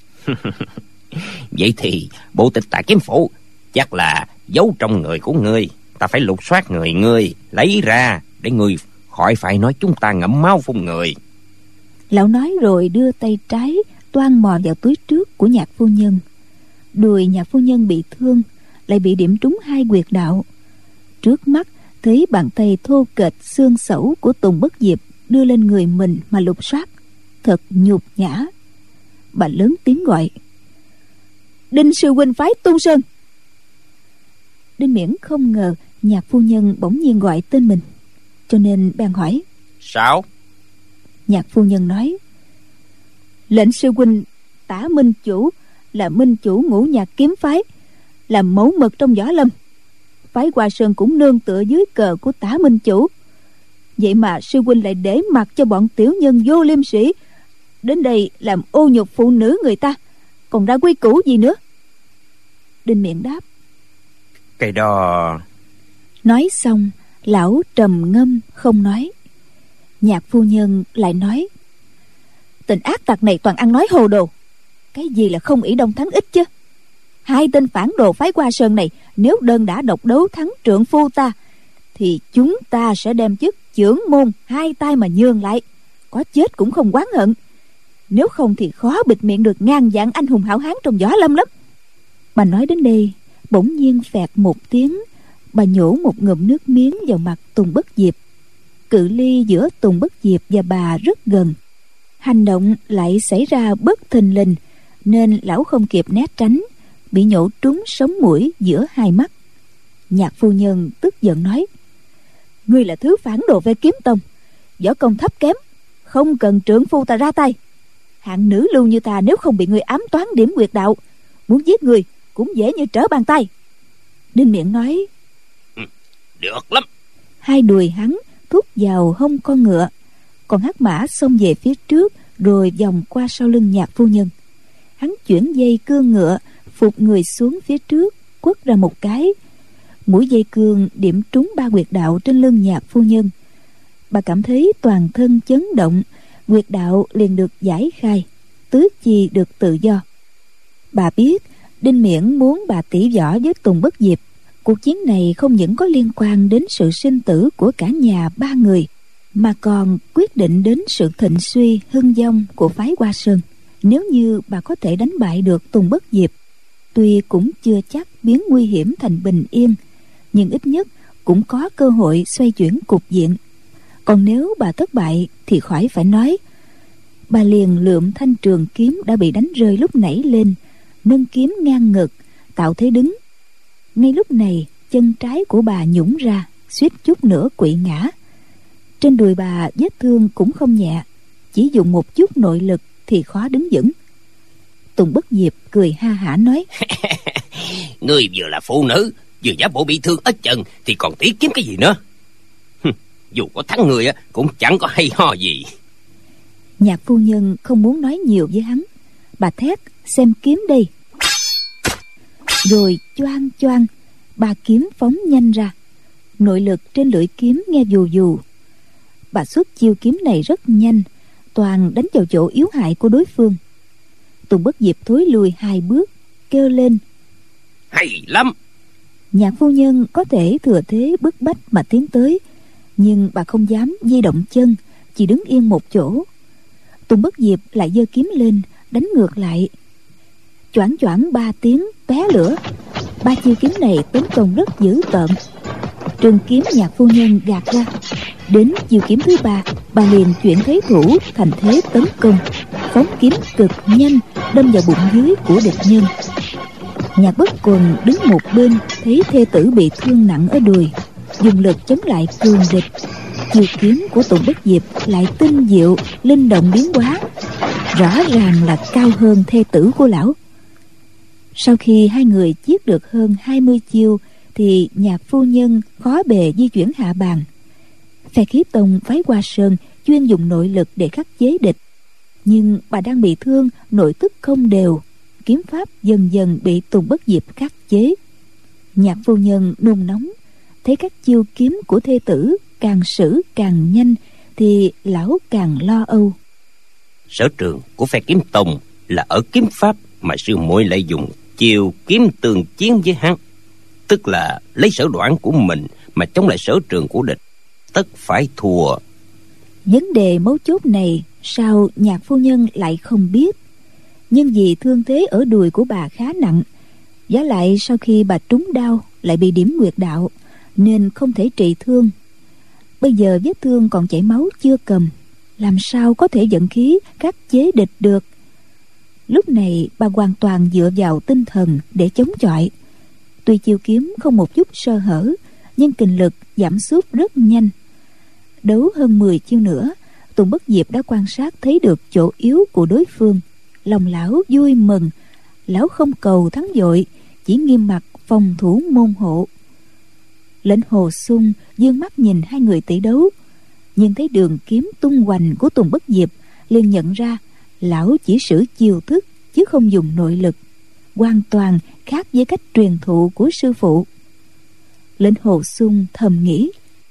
Vậy thì bộ Tịch Tà kiếm phổ chắc là giấu trong người của ngươi. Ta phải lục soát người ngươi, lấy ra để ngươi khỏi phải nói chúng ta ngậm máu phun người. Lão nói rồi đưa tay trái toan mò vào túi trước của Nhạc phu nhân. Đùi Nhạc phu nhân bị thương, lại bị điểm trúng hai huyệt đạo. Trước mắt thấy bàn tay thô kệch xương xẩu của Tùng Bất Diệp đưa lên người mình mà lục soát, thật nhục nhã. Bà lớn tiếng gọi: Đinh sư huynh phái tung sơn. Đinh Miễn không ngờ Nhạc phu nhân bỗng nhiên gọi tên mình, cho nên bèn hỏi: Sao? Nhạc phu nhân nói: Lệnh sư huynh Tả Minh Chủ là minh chủ Ngũ Nhạc kiếm phái, làm mẫu mực trong võ lâm. Phái Hoa Sơn cũng nương tựa dưới cờ của Tả Minh Chủ. Vậy mà sư huynh lại để mặc cho bọn tiểu nhân vô liêm sĩ đến đây làm ô nhục phụ nữ người ta, còn ra quy củ gì nữa? Đinh Miễn đáp: Cái đó... Nói xong lão trầm ngâm không nói. Nhạc phu nhân lại nói: Tình ác tặc này toàn ăn nói hồ đồ. Cái gì là không ỷ đông thắng ít chứ? Hai tên phản đồ phái Hoa Sơn này nếu đơn đã độc đấu thắng trượng phu ta, thì chúng ta sẽ đem chức chưởng môn hai tay mà nhường lại, có chết cũng không oán hận. Nếu không thì khó bịt miệng được ngàn vạn anh hùng hảo hán trong võ lâm lắm. Bà nói đến đây bỗng nhiên phẹt một tiếng, bà nhổ một ngụm nước miếng vào mặt Tùng Bất Diệp. Cự ly giữa Tùng Bất Diệp và bà rất gần, hành động lại xảy ra bất thình lình, nên lão không kịp né tránh, bị nhổ trúng sống mũi giữa hai mắt. Nhạc phu nhân tức giận nói: Ngươi là thứ phản đồ về kiếm tông, võ công thấp kém, không cần trượng phu ta ra tay. Hạng nữ lưu như ta nếu không bị ngươi ám toán điểm huyệt đạo, muốn giết ngươi cũng dễ như trở bàn tay. Đinh Miễn nói: ừ, Được lắm. Hai đùi hắn thúc vào hông con ngựa, còn hắc mã xông về phía trước rồi vòng qua sau lưng Nhạc phu nhân. Hắn chuyển dây cương ngựa, phục người xuống phía trước, quất ra một cái. Mũi dây cương điểm trúng ba huyệt đạo trên lưng Nhạc phu nhân. Bà cảm thấy toàn thân chấn động, huyệt đạo liền được giải khai, tứ chi được tự do. Bà biết Đinh Miễn muốn bà tỉ võ với Tùng Bất Diệp. Cuộc chiến này không những có liên quan đến sự sinh tử của cả nhà ba người, mà còn quyết định đến sự thịnh suy hưng vong của phái Hoa Sơn. Nếu như bà có thể đánh bại được Tùng Bất Diệp, tuy cũng chưa chắc biến nguy hiểm thành bình yên, nhưng ít nhất cũng có cơ hội xoay chuyển cục diện. Còn nếu bà thất bại thì khỏi phải nói. Bà liền lượm thanh trường kiếm đã bị đánh rơi lúc nãy lên, nâng kiếm ngang ngực, tạo thế đứng. Ngay lúc này chân trái của bà nhũng ra, suýt chút nữa quỵ ngã. Trên đùi bà vết thương cũng không nhẹ, chỉ dùng một chút nội lực thì khó đứng vững. Tùng Bất Diệp cười ha hả nói: Ngươi vừa là phụ nữ, vừa giả bộ bị thương ít chân thì còn tiếc kiếm cái gì nữa? Dù có thắng người cũng chẳng có hay ho gì. Nhạc phu nhân không muốn nói nhiều với hắn. Bà thét: Xem kiếm đây. Rồi choang choang, ba kiếm phóng nhanh ra. Nội lực trên lưỡi kiếm nghe vù vù. Bà xuất chiêu kiếm này rất nhanh, toàn đánh vào chỗ yếu hại của đối phương. Tùng Bất Diệp thối lùi hai bước, kêu lên: Hay lắm. Nhạc phu nhân có thể thừa thế bức bách mà tiến tới, nhưng bà không dám di động chân, chỉ đứng yên một chỗ. Tùng Bất Diệp lại giơ kiếm lên, đánh ngược lại. Choảng choảng ba tiếng té lửa. Ba chiêu kiếm này tấn công rất dữ tợn. Trường kiếm Nhạc phu nhân gạt ra. Đến chiêu kiếm thứ ba, bà liền chuyển thế thủ thành thế tấn công, phóng kiếm cực nhanh đâm vào bụng dưới của địch nhân. Nhạc Bất Quần đứng một bên, thấy thê tử bị thương nặng ở đùi, dùng lực chống lại cường địch. Chiêu kiếm của Tùng Bất Diệp lại tinh diệu, linh động biến hóa, rõ ràng là cao hơn thê tử của lão. Sau khi hai người giết được hơn hai mươi chiêu thì Nhạc phu nhân khó bề di chuyển hạ bàn. Phe Khí Tông phái Hoa Sơn chuyên dùng nội lực để khắc chế địch, nhưng bà đang bị thương, nội tức không đều, kiếm pháp dần dần bị Tùng Bất Diệp khắc chế. Nhạc phu nhân nôn nóng, thấy các chiêu kiếm của thê tử càng sử càng nhanh thì lão càng lo âu. Sở trường của phe Kiếm Tông là ở kiếm pháp, mà sư muội lại dùng chiêu kiếm tường chiến với hắn, tức là lấy sở đoản của mình mà chống lại sở trường của địch, tất phải thua. Vấn đề mấu chốt này sao Nhạc phu nhân lại không biết? Nhưng vì thương thế ở đùi của bà khá nặng, giá lại sau khi bà trúng đau lại bị điểm nguyệt đạo, nên không thể trị thương. Bây giờ vết thương còn chảy máu chưa cầm, làm sao có thể vận khí khắc chế địch được? Lúc này bà hoàn toàn dựa vào tinh thần để chống chọi. Tuy chiêu kiếm không một chút sơ hở, nhưng kình lực giảm sút rất nhanh. Đấu hơn mười chiêu nữa, Tùng Bất Diệp đã quan sát thấy được chỗ yếu của đối phương. Lòng lão vui mừng. Lão không cầu thắng vội, chỉ nghiêm mặt phòng thủ môn hộ. Lệnh Hồ Xung dương mắt nhìn hai người tỷ đấu, nhưng thấy đường kiếm tung hoành của Tùng Bất Diệp, liền nhận ra lão chỉ sử chiêu thức chứ không dùng nội lực, hoàn toàn khác với cách truyền thụ của sư phụ. Lệnh Hồ Xung thầm nghĩ,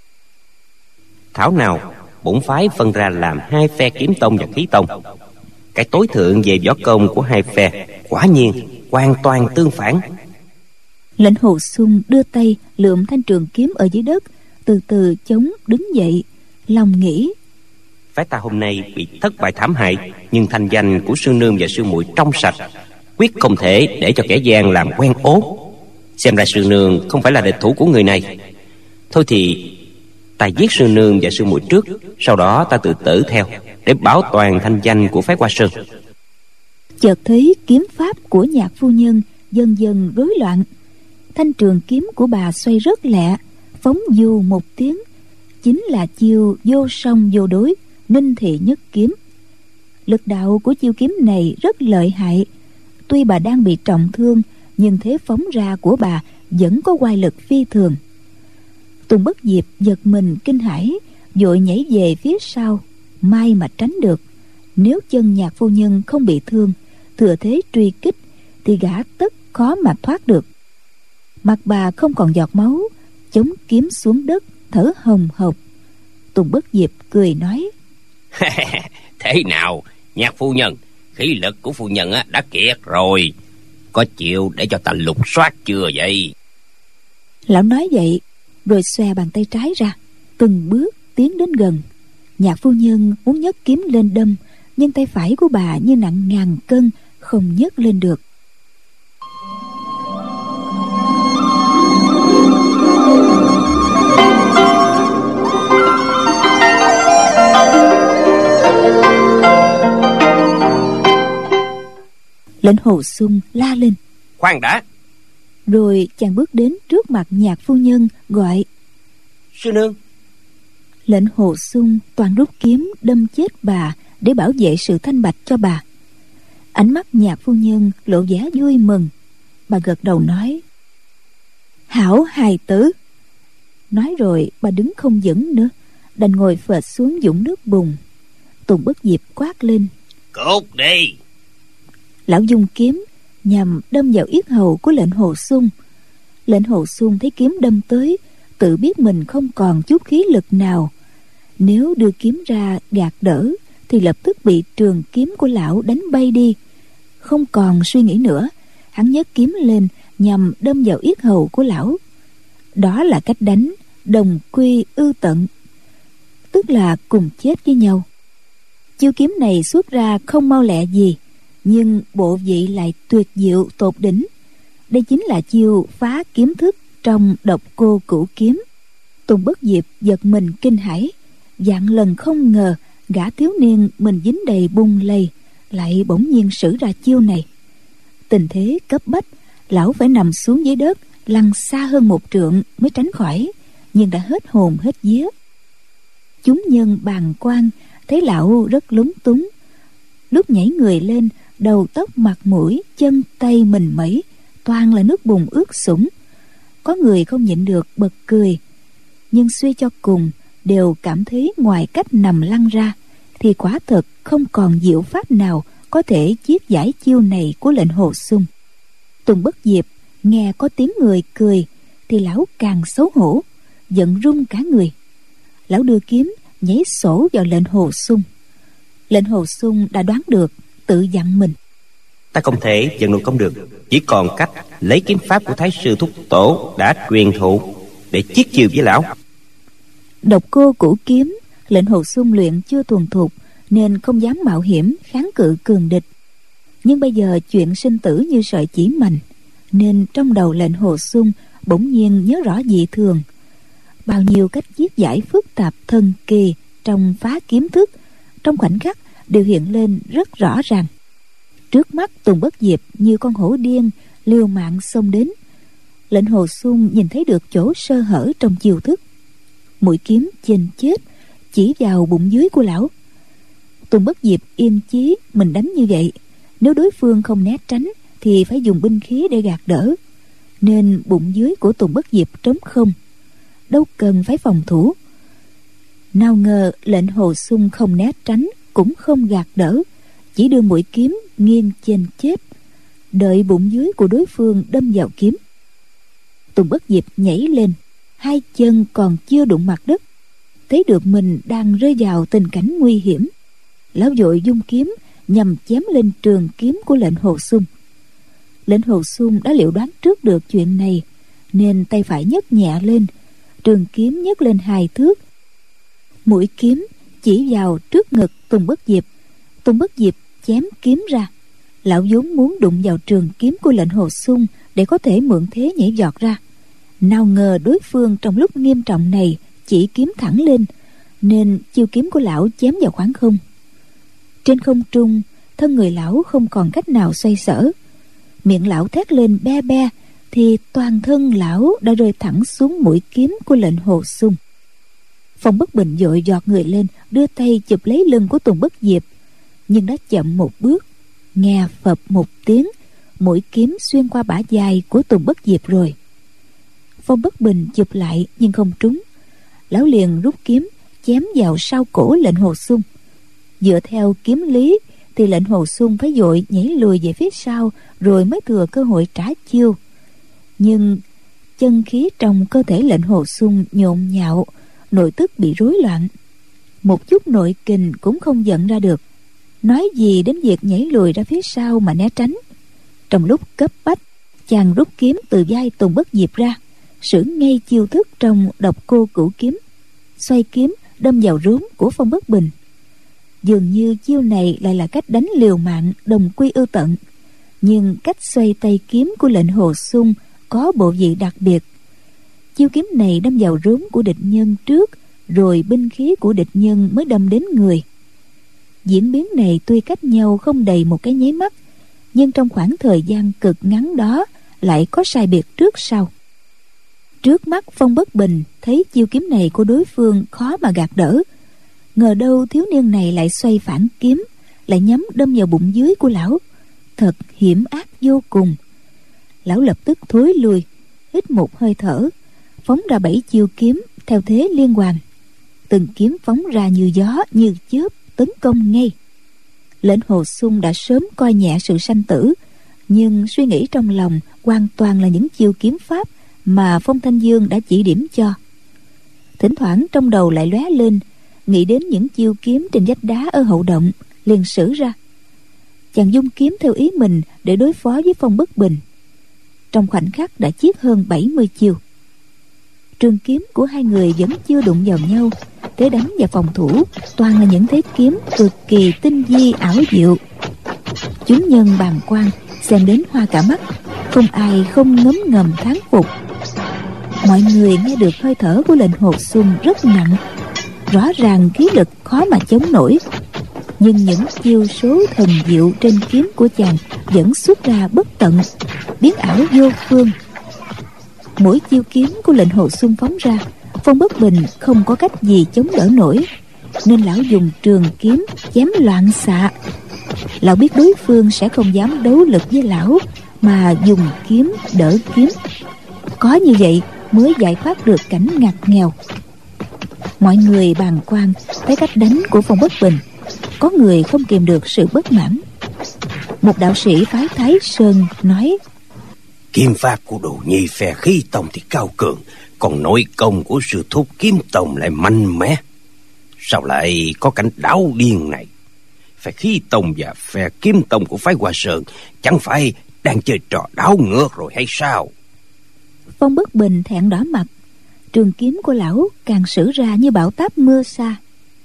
thảo nào bổn phái phân ra làm hai phe Kiếm Tông và Khí Tông. Cái tối thượng về võ công của hai phe quả nhiên hoàn toàn tương phản. Lệnh Hồ Xung đưa tay lượm thanh trường kiếm ở dưới đất, từ từ chống đứng dậy, lòng nghĩ, phái ta hôm nay bị thất bại thảm hại, nhưng thanh danh của sư nương và sư muội trong sạch, quyết không thể để cho kẻ gian làm quen ố. Xem ra sư nương không phải là địch thủ của người này. Thôi thì ta giết sư nương và sư muội trước, sau đó ta tự tử theo, để bảo toàn thanh danh của phái Hoa Sơn. Chợt thấy kiếm pháp của Nhạc phu nhân dần dần rối loạn. Thanh trường kiếm của bà xoay rất lẹ, phóng du một tiếng, chính là chiêu vô song vô đối, ninh thị nhất kiếm. Lực đạo của chiêu kiếm này rất lợi hại. Tuy bà đang bị trọng thương, nhưng thế phóng ra của bà vẫn có oai lực phi thường. Tùng Bất Diệp giật mình kinh hãi, vội nhảy về phía sau, may mà tránh được. Nếu chân Nhạc phu nhân không bị thương, thừa thế truy kích thì gã tất khó mà thoát được. Mặt bà không còn giọt máu, chống kiếm xuống đất, thở hồng hộc. Tùng Bất Diệp cười nói, thế nào Nhạc phu nhân, khí lực của phu nhân đã kiệt rồi, có chịu để cho ta lục soát chưa vậy? Lão nói vậy rồi xòe bàn tay trái ra, từng bước tiến đến gần. Nhạc phu nhân muốn nhấc kiếm lên đâm, nhưng tay phải của bà như nặng ngàn cân, không nhấc lên được. Lệnh Hồ Xung la lên, khoan đã. Rồi chàng bước đến trước mặt Nhạc phu nhân gọi, sư nương. Lệnh Hồ Xung toàn rút kiếm đâm chết bà để bảo vệ sự thanh bạch cho bà. Ánh mắt Nhạc phu nhân lộ vẻ vui mừng. Bà gật đầu nói, hảo hài tử. Nói rồi bà đứng không vững nữa, đành ngồi phệt xuống vũng nước bùn. Tùng Bất Diệp quát lên, cút đi. Lão dung kiếm nhằm đâm vào yết hầu của Lệnh Hồ Xung. Lệnh Hồ Xung thấy kiếm đâm tới, tự biết mình không còn chút khí lực nào. Nếu đưa kiếm ra gạt đỡ thì lập tức bị trường kiếm của lão đánh bay đi. Không còn suy nghĩ nữa, hắn nhấc kiếm lên nhằm đâm vào yết hầu của lão. Đó là cách đánh đồng quy ư tận, tức là cùng chết với nhau. Chiêu kiếm này xuất ra không mau lẹ gì, nhưng bộ vị lại tuyệt diệu tột đỉnh. Đây chính là chiêu phá kiếm thức trong Độc Cô Cửu Kiếm. Tùng Bất Diệp giật mình kinh hãi, vạn lần không ngờ gã thiếu niên mình dính đầy bùn lầy lại bỗng nhiên sử ra chiêu này. Tình thế cấp bách, Lão phải nằm xuống dưới đất, lăn xa hơn một trượng mới tránh khỏi, nhưng đã hết hồn hết vía. Chúng nhân bàng quan thấy lão rất lúng túng, lúc nhảy người lên, đầu tóc mặt mũi chân tay mình mẩy toàn là nước bùn ướt sũng. Có người không nhịn được bật cười, nhưng suy cho cùng đều cảm thấy ngoài cách nằm lăn ra thì quả thật không còn diệu pháp nào có thể chiết giải chiêu này của lệnh Hồ Xung. Tùng Bất Diệp nghe có tiếng người cười thì lão càng xấu hổ, giận run cả người. Lão đưa kiếm nhảy sổ vào lệnh Hồ Xung. Lệnh Hồ Xung đã đoán được, tự dặn mình: Ta không thể vận dụng công được, chỉ còn cách lấy kiếm pháp của Thái sư thúc tổ đã truyền thụ để chiết chiêu với lão. Độc cô cửu kiếm lệnh Hồ Xung luyện chưa thuần thục nên không dám mạo hiểm kháng cự cường địch. Nhưng bây giờ chuyện sinh tử như sợi chỉ mành, nên trong đầu lệnh Hồ Xung bỗng nhiên nhớ rõ dị thường. Bao nhiêu cách chiết giải phức tạp thần kỳ trong phá kiếm thức trong khoảnh khắc đều hiện lên rất rõ ràng. Trước mắt Tùng Bất Diệp như con hổ điên liều mạng xông đến. Lệnh Hồ Xung nhìn thấy được chỗ sơ hở trong chiêu thức, mũi kiếm chênh chết chỉ vào bụng dưới của lão. Tùng Bất Diệp yên chí mình đánh như vậy, nếu đối phương không né tránh thì phải dùng binh khí để gạt đỡ, nên bụng dưới của Tùng Bất Diệp trống không, đâu cần phải phòng thủ. Nào ngờ lệnh Hồ Xung không né tránh cũng không gạt đỡ, chỉ đưa mũi kiếm nghiêng chênh chết, đợi bụng dưới của đối phương đâm vào kiếm. Tùng Bất Diệp nhảy lên, hai chân còn chưa đụng mặt đất, thấy được mình đang rơi vào tình cảnh nguy hiểm. Lão vội dung kiếm nhằm chém lên trường kiếm của lệnh Hồ Xung. Lệnh Hồ Xung đã liệu đoán trước được chuyện này, nên tay phải nhấc nhẹ lên, trường kiếm nhấc lên hai thước, mũi kiếm chỉ vào trước ngực Tùng Bất Diệp. Tùng Bất Diệp chém kiếm ra. Lão vốn muốn đụng vào trường kiếm của lệnh Hồ Xung để có thể mượn thế nhảy vọt ra, nào ngờ đối phương trong lúc nghiêm trọng này chỉ kiếm thẳng lên, nên chiêu kiếm của lão chém vào khoảng không. Trên không trung, thân người lão không còn cách nào xoay sở, miệng lão thét lên be be thì toàn thân lão đã rơi thẳng xuống mũi kiếm của lệnh Hồ Xung. Phong Bất Bình vội giọt người lên, đưa tay chụp lấy lưng của Tùng Bất Diệp, nhưng đã chậm một bước, nghe phập một tiếng, mũi kiếm xuyên qua bả vai của Tùng Bất Diệp rồi. Phong Bất Bình chụp lại nhưng không trúng. Lão liền rút kiếm chém vào sau cổ lệnh Hồ Xung. Dựa theo kiếm lý thì lệnh Hồ Xung phải vội nhảy lùi về phía sau rồi mới thừa cơ hội trả chiêu. Nhưng chân khí trong cơ thể lệnh Hồ Xung nhộn nhạo, nội tức bị rối loạn, một chút nội kình cũng không dẫn ra được, nói gì đến việc nhảy lùi ra phía sau mà né tránh. Trong lúc cấp bách, chàng rút kiếm từ vai Tùng Bất Diệp ra, sử ngay chiêu thức trong độc cô cửu kiếm, xoay kiếm đâm vào rốn của Phong Bất Bình. Dường như chiêu này lại là cách đánh liều mạng đồng quy ưu tận, nhưng cách xoay tay kiếm của lệnh Hồ Xung có bộ vị đặc biệt. Chiêu kiếm này đâm vào rốn của địch nhân trước, rồi binh khí của địch nhân mới đâm đến người. Diễn biến này tuy cách nhau không đầy một cái nháy mắt, nhưng trong khoảng thời gian cực ngắn đó lại có sai biệt trước sau. Trước mắt Phong Bất Bình thấy chiêu kiếm này của đối phương khó mà gạt đỡ, ngờ đâu thiếu niên này lại xoay phản kiếm, lại nhắm đâm vào bụng dưới của lão, thật hiểm ác vô cùng. Lão lập tức thối lui, hít một hơi thở, phóng ra bảy chiêu kiếm theo thế liên hoàn. Từng kiếm phóng ra như gió như chớp, tấn công ngay. Lệnh Hồ Xung đã sớm coi nhẹ sự sanh tử, nhưng suy nghĩ trong lòng hoàn toàn là những chiêu kiếm pháp mà Phong Thanh Dương đã chỉ điểm cho. Thỉnh thoảng trong đầu lại lóe lên nghĩ đến những chiêu kiếm trên vách đá ở hậu động, liền sử ra. Chàng dung kiếm theo ý mình để đối phó với Phong Bất Bình. Trong khoảnh khắc đã chiết hơn bảy mươi chiêu. Trường kiếm của hai người vẫn chưa đụng vào nhau, thế đánh và phòng thủ toàn là những thế kiếm cực kỳ tinh vi ảo diệu. Chúng nhân bàng quan xem đến hoa cả mắt, không ai không ngấm ngầm thán phục. Mọi người nghe được hơi thở của lệnh Hồ Xung rất nặng, rõ ràng khí lực khó mà chống nổi, nhưng những chiêu số thần diệu trên kiếm của chàng vẫn xuất ra bất tận, biến ảo vô phương. Mũi chiêu kiếm của lệnh Hồ Xuân phóng ra, Phong Bất Bình không có cách gì chống đỡ nổi, nên lão dùng trường kiếm chém loạn xạ. Lão biết đối phương sẽ không dám đấu lực với lão, mà dùng kiếm đỡ kiếm. Có như vậy mới giải thoát được cảnh ngặt nghèo. Mọi người bàng quan thấy cách đánh của Phong Bất Bình, có người không kìm được sự bất mãn. Một đạo sĩ phái Thái Sơn nói: Kiếm pháp của Đồ Nhi phe Khí Tông thì cao cường, còn nội công của sư thúc Kiếm Tông lại mạnh mẽ. Sao lại có cảnh đảo điên này? Phe Khí Tông và phe Kiếm Tông của phái Hoa Sơn chẳng phải đang chơi trò đảo ngược rồi hay sao? Phong Bất Bình thẹn đỏ mặt. Trường kiếm của lão càng sử ra như bão táp mưa xa.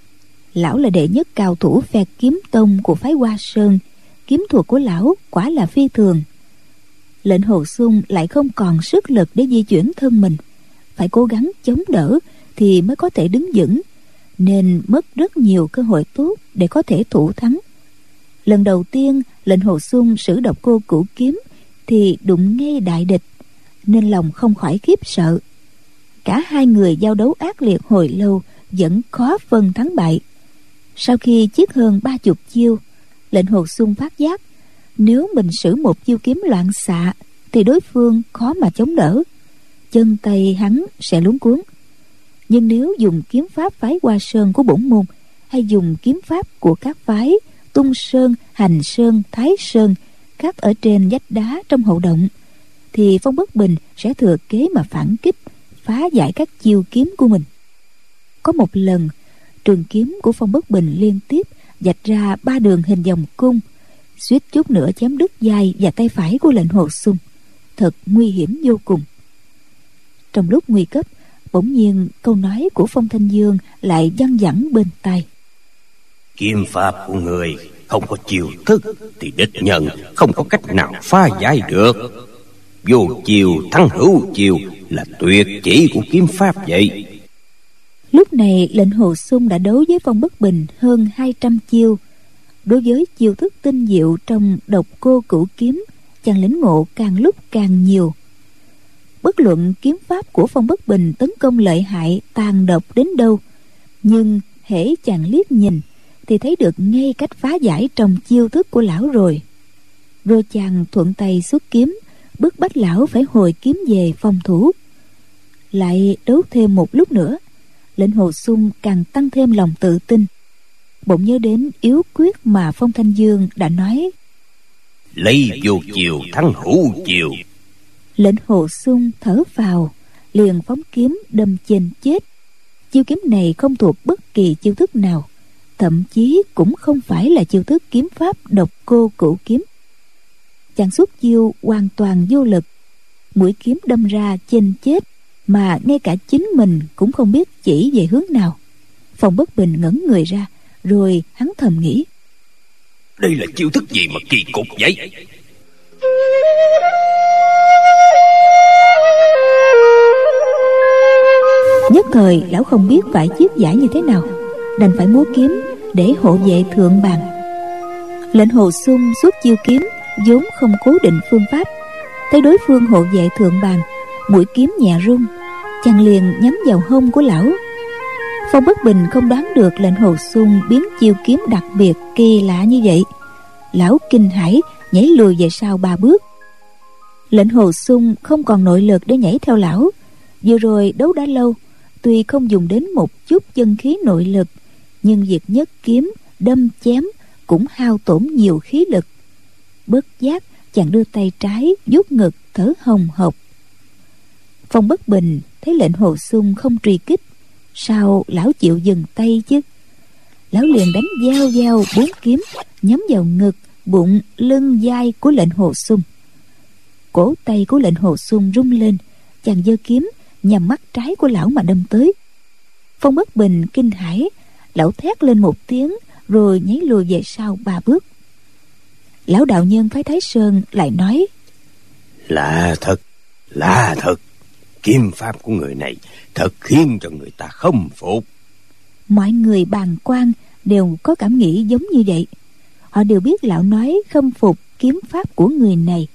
Lão là đệ nhất cao thủ phe Kiếm Tông của phái Hoa Sơn, kiếm thuật của lão quả là phi thường. Lệnh Hồ Xuân lại không còn sức lực để di chuyển thân mình, phải cố gắng chống đỡ thì mới có thể đứng vững, nên mất rất nhiều cơ hội tốt để có thể thủ thắng. Lần đầu tiên Lệnh Hồ Xuân sử độc cô cửu kiếm thì đụng ngay đại địch, nên lòng không khỏi khiếp sợ. Cả hai người giao đấu ác liệt hồi lâu vẫn khó phân thắng bại. Sau khi chiết hơn ba chục chiêu, Lệnh Hồ Xuân phát giác nếu mình sử một chiêu kiếm loạn xạ thì đối phương khó mà chống đỡ, chân tay hắn sẽ luống cuống. Nhưng nếu dùng kiếm pháp phái Hoa Sơn của bổn môn, hay dùng kiếm pháp của các phái Tung Sơn, Hành Sơn, Thái Sơn khắc ở trên vách đá trong hậu động, thì Phong Bất Bình sẽ thừa kế mà phản kích, phá giải các chiêu kiếm của mình. Có một lần, trường kiếm của Phong Bất Bình liên tiếp vạch ra ba đường hình vòng cung, suýt chút nữa chém đứt vai và tay phải của Lệnh Hồ Xuân, thật nguy hiểm vô cùng. Trong lúc nguy cấp, bỗng nhiên câu nói của Phong Thanh Dương lại văng vẳng bên tai: Kiếm pháp của người không có chiêu thức thì địch nhân không có cách nào phá giải được. Vô chiều thắng hữu chiều là tuyệt chỉ của kiếm pháp vậy. Lúc này Lệnh Hồ Xuân đã đấu với Phong Bất Bình hơn hai trăm chiêu. Đối với chiêu thức tinh diệu trong độc cô cửu kiếm, chàng lĩnh ngộ càng lúc càng nhiều. Bất luận kiếm pháp của Phong Bất Bình tấn công lợi hại tàn độc đến đâu, nhưng hễ chàng liếc nhìn thì thấy được ngay cách phá giải trong chiêu thức của lão rồi. Rồi chàng thuận tay xuất kiếm, bức bách lão phải hồi kiếm về phòng thủ. Lại đấu thêm một lúc nữa, Lệnh Hồ Xuân càng tăng thêm lòng tự tin. Bỗng nhớ đến yếu quyết mà Phong Thanh Dương đã nói: Lấy vô chiều thắng hữu chiều. Lệnh Hồ Xuân thở phào, liền phóng kiếm đâm chênh chết. Chiêu kiếm này không thuộc bất kỳ chiêu thức nào, thậm chí cũng không phải là chiêu thức kiếm pháp độc cô cửu kiếm. Chàng xuất chiêu hoàn toàn vô lực, mũi kiếm đâm ra chênh chết mà ngay cả chính mình cũng không biết chỉ về hướng nào. Phong Bất Bình ngẩn người ra, rồi hắn thầm nghĩ: Đây là chiêu thức gì mà kỳ cục vậy? Nhất thời lão không biết phải chiết giải như thế nào, đành phải múa kiếm để hộ vệ thượng bàn. Lệnh Hồ Xuân xuất chiêu kiếm vốn không cố định phương pháp, thấy đối phương hộ vệ thượng bàn, mũi kiếm nhẹ rung, chàng liền nhắm vào hông của lão. Phong Bất Bình không đoán được Lệnh Hồ Xuân biến chiêu kiếm đặc biệt kỳ lạ như vậy. Lão kinh hãi nhảy lùi về sau ba bước. Lệnh Hồ Xuân không còn nội lực để nhảy theo lão. Vừa rồi đấu đã lâu, tuy không dùng đến một chút chân khí nội lực, nhưng việc nhấc kiếm đâm chém cũng hao tổn nhiều khí lực. Bất giác chàng đưa tay trái vuốt ngực thở hồng hộc. Phong Bất Bình thấy Lệnh Hồ Xuân không truy kích, sao lão chịu dừng tay chứ? Lão liền đánh giao giao bốn kiếm, nhắm vào ngực, bụng, lưng, vai của Lệnh Hồ Xuân. Cổ tay của Lệnh Hồ Xuân rung lên, chàng giơ kiếm nhằm mắt trái của lão mà đâm tới. Phong Bất Bình kinh hãi, lão thét lên một tiếng rồi nhảy lùi về sau ba bước. Lão đạo nhân phái Thái Sơn lại nói: Lạ thật, lạ thật, kiếm pháp của người này thật khiến cho người ta khâm phục. Mọi người bàng quan đều có cảm nghĩ giống như vậy. Họ đều biết lão nói khâm phục kiếm pháp của người này,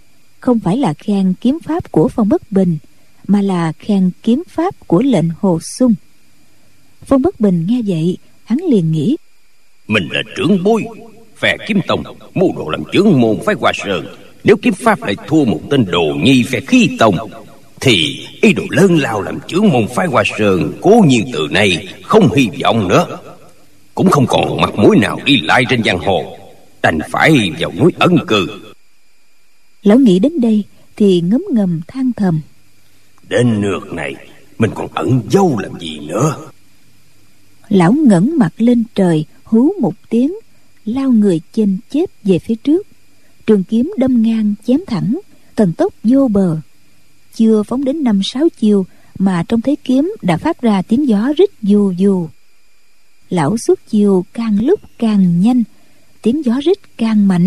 không phải là khen kiếm pháp của Phong Bất Bình, mà là khen kiếm pháp của lệnh Hồ Xung. Phong Bất Bình nghe vậy, hắn liền nghĩ: mình là trưởng bối phe Kiếm Tông, mưu đồ làm trưởng môn phái Hoa Sơn, nếu kiếm pháp lại thua một tên đồ nhi phe Khí Tông, thì ý đồ lớn lao làm trưởng môn phái Hoa Sơn cố nhiên từ nay không hy vọng nữa, cũng không còn mặt mũi nào đi lại trên giang hồ, đành phải vào núi ẩn cư. Lão nghĩ đến đây thì ngấm ngầm than thầm: đến nước này mình còn ẩn dâu làm gì nữa. Lão ngẩng mặt lên trời, hú một tiếng, lao người chênh chết về phía trước. Trường kiếm đâm ngang chém thẳng, thần tốc vô bờ. Chưa phóng đến năm sáu chiêu mà trong thế kiếm đã phát ra tiếng gió rít dù dù. Lão xuất chiêu càng lúc càng nhanh, tiếng gió rít càng mạnh.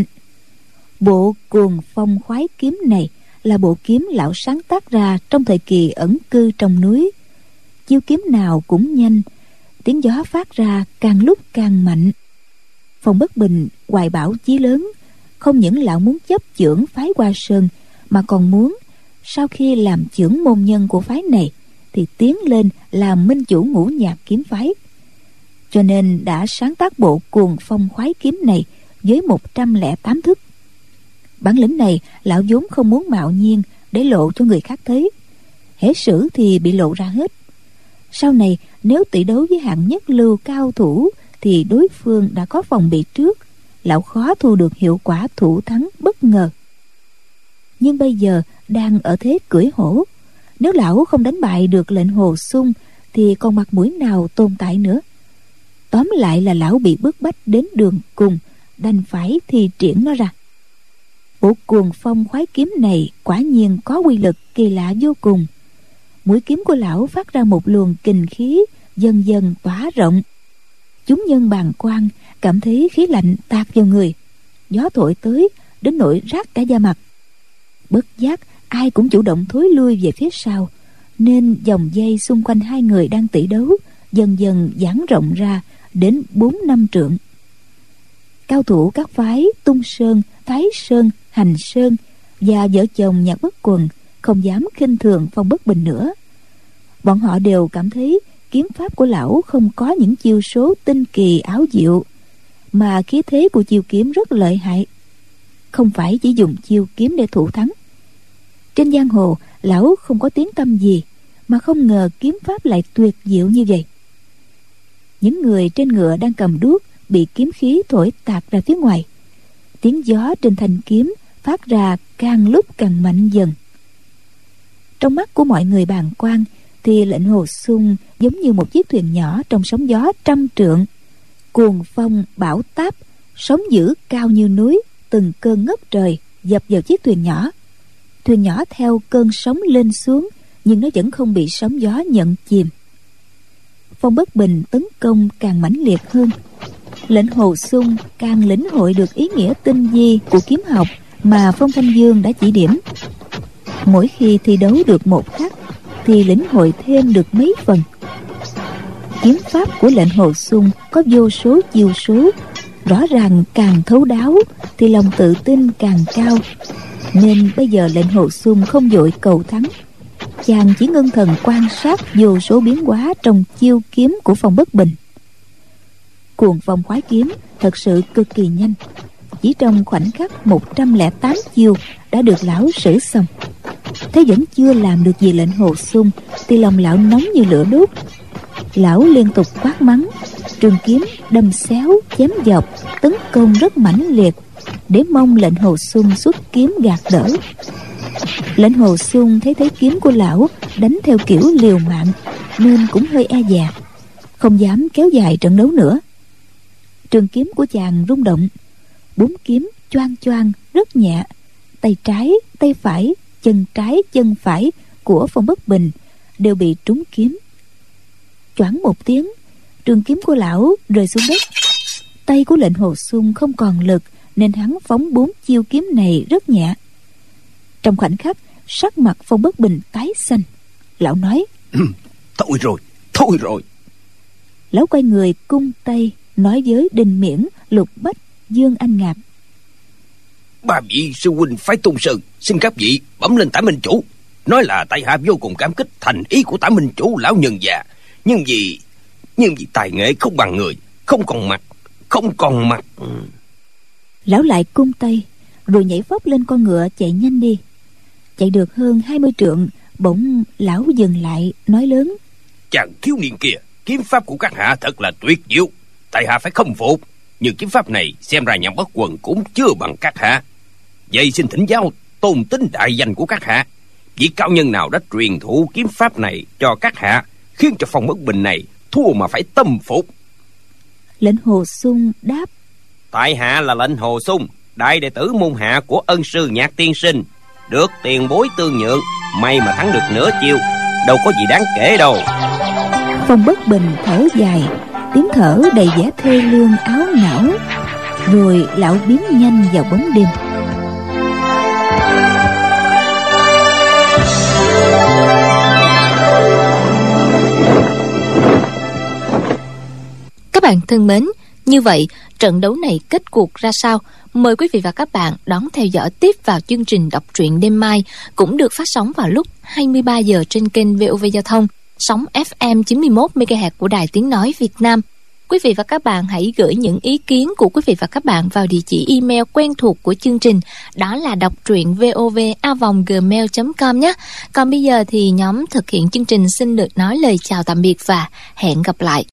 Bộ Cuồng Phong Khoái Kiếm này là bộ kiếm lão sáng tác ra trong thời kỳ ẩn cư trong núi. Chiêu kiếm nào cũng nhanh, tiếng gió phát ra càng lúc càng mạnh. Phong Bất Bình hoài bão chí lớn, không những lão muốn chấp chưởng phái Hoa Sơn, mà còn muốn sau khi làm chưởng môn nhân của phái này thì tiến lên làm minh chủ ngũ nhạc kiếm phái. Cho nên đã sáng tác bộ Cuồng Phong Khoái Kiếm này với một trăm lẻ tám thức. Bản lĩnh này lão vốn không muốn mạo nhiên để lộ cho người khác thấy, hễ xử thì bị lộ ra hết. Sau này nếu tỷ đấu với hạng nhất lưu cao thủ thì đối phương đã có phòng bị trước, lão khó thu được hiệu quả thủ thắng bất ngờ. Nhưng bây giờ đang ở thế cưỡi hổ, nếu lão không đánh bại được lệnh Hồ Xung thì còn mặt mũi nào tồn tại nữa. Tóm lại là lão bị bức bách đến đường cùng, đành phải thi triển nó ra. Bộ Cuồng Phong Khoái Kiếm này quả nhiên có uy lực kỳ lạ vô cùng. Mũi kiếm của lão phát ra một luồng kình khí dần dần tỏa rộng. Chúng nhân bàng quan cảm thấy khí lạnh tạt vào người, gió thổi tới đến nỗi rát cả da mặt. Bất giác ai cũng chủ động thối lui về phía sau, nên vòng dây xung quanh hai người đang tỷ đấu dần dần giãn rộng ra đến bốn năm trượng. Cao thủ các phái Tung Sơn, Thái Sơn, Hành Sơn và vợ chồng Nhạc Bất Quần không dám khinh thường Phong Bất Bình nữa. Bọn họ đều cảm thấy kiếm pháp của lão không có những chiêu số tinh kỳ áo diệu, mà khí thế của chiêu kiếm rất lợi hại, không phải chỉ dùng chiêu kiếm để thủ thắng. Trên giang hồ lão không có tiếng tăm gì, mà không ngờ kiếm pháp lại tuyệt diệu như vậy. Những người trên ngựa đang cầm đuốc bị kiếm khí thổi tạt ra phía ngoài. Tiếng gió trên thanh kiếm phát ra càng lúc càng mạnh dần. Trong mắt của mọi người bàng quan thì lệnh Hồ Xung giống như một chiếc thuyền nhỏ trong sóng gió trăm trượng, cuồng phong bão táp, sóng dữ cao như núi, từng cơn ngất trời dập vào chiếc thuyền nhỏ. Thuyền nhỏ theo cơn sóng lên xuống, nhưng nó vẫn không bị sóng gió nhận chìm. Phong Bất Bình tấn công càng mãnh liệt hơn. Lệnh Hồ Xung càng lĩnh hội được ý nghĩa tinh vi của kiếm học mà Phong Thanh Dương đã chỉ điểm. Mỗi khi thi đấu được một khắc thì lĩnh hội thêm được mấy phần. Kiếm pháp của lệnh Hồ Xung có vô số chiêu số, rõ ràng càng thấu đáo thì lòng tự tin càng cao. Nên bây giờ lệnh Hồ Xung không vội cầu thắng, chàng chỉ ngưng thần quan sát vô số biến hóa trong chiêu kiếm của Phong Bất Bình. Cuồng Phong Khoái Kiếm thật sự cực kỳ nhanh, chỉ trong khoảnh khắc một trăm lẻ tám chiêu đã được lão sử xong. Thế vẫn chưa làm được gì lệnh Hồ Xung thì lòng lão nóng như lửa đốt. Lão liên tục quát mắng, trường kiếm đâm xéo chém dọc, tấn công rất mãnh liệt để mong lệnh Hồ Xung xuất kiếm gạt đỡ. Lệnh Hồ Xung thấy thế kiếm của lão đánh theo kiểu liều mạng nên cũng hơi e dè, không dám kéo dài trận đấu nữa. Trường kiếm của chàng rung động, bốn kiếm choang choang rất nhẹ. Tay trái, tay phải, chân trái, chân phải của Phong Bất Bình đều bị trúng kiếm. Choảng một tiếng, trường kiếm của lão rơi xuống đất. Tay của lệnh Hồ Xung không còn lực nên hắn phóng bốn chiêu kiếm này rất nhẹ. Trong khoảnh khắc, sắc mặt Phong Bất Bình tái xanh. Lão nói: Thôi rồi, thôi rồi. Lão quay người cung tay nói với Đinh Miễn, Lục Bách, Dương Anh Ngạc: Ba vị sư huynh phái tôn sư, xin các vị bẩm lên Tả Minh Chủ, nói là tại hạ vô cùng cảm kích thành ý của Tả Minh Chủ lão nhân già, nhưng vì nhưng vì tài nghệ không bằng người, không còn mặt, không còn mặt. Lão lại cung tay, rồi nhảy vót lên con ngựa chạy nhanh đi. Chạy được hơn hai mươi trượng, bỗng lão dừng lại nói lớn: Chàng thiếu niên kia, kiếm pháp của các hạ thật là tuyệt diệu, tại hạ phải khâm phục. Nhưng kiếm pháp này xem ra nhà Bất Quần cũng chưa bằng các hạ. Vậy xin thỉnh giáo tôn tính đại danh của các hạ, vị cao nhân nào đã truyền thụ kiếm pháp này cho các hạ, khiến cho Phong Bất Bình này thua mà phải tâm phục? Lệnh Hồ Xung đáp: Tại hạ là Lệnh Hồ Xung, đại đệ tử môn hạ của ân sư Nhạc tiên sinh, được tiền bối tương nhượng, may mà thắng được nửa chiêu, đâu có gì đáng kể đâu. Phong Bất Bình thở dài, tiếng thở đầy vẻ thê lương áo não, rồi lão biến nhanh vào bóng đêm. Các bạn thân mến, như vậy trận đấu này kết cuộc ra sao? Mời quý vị và các bạn đón theo dõi tiếp vào chương trình đọc truyện đêm mai, cũng được phát sóng vào lúc hai mươi ba giờ trên kênh vê o vê Giao thông, sóng ép em chín mươi mốt mê ga héc của Đài Tiếng Nói Việt Nam. Quý vị và các bạn hãy gửi những ý kiến của quý vị và các bạn vào địa chỉ email quen thuộc của chương trình, đó là đọc truyện vov a vòng gmail chấm com nhé. Còn bây giờ thì nhóm thực hiện chương trình xin được nói lời chào tạm biệt và hẹn gặp lại.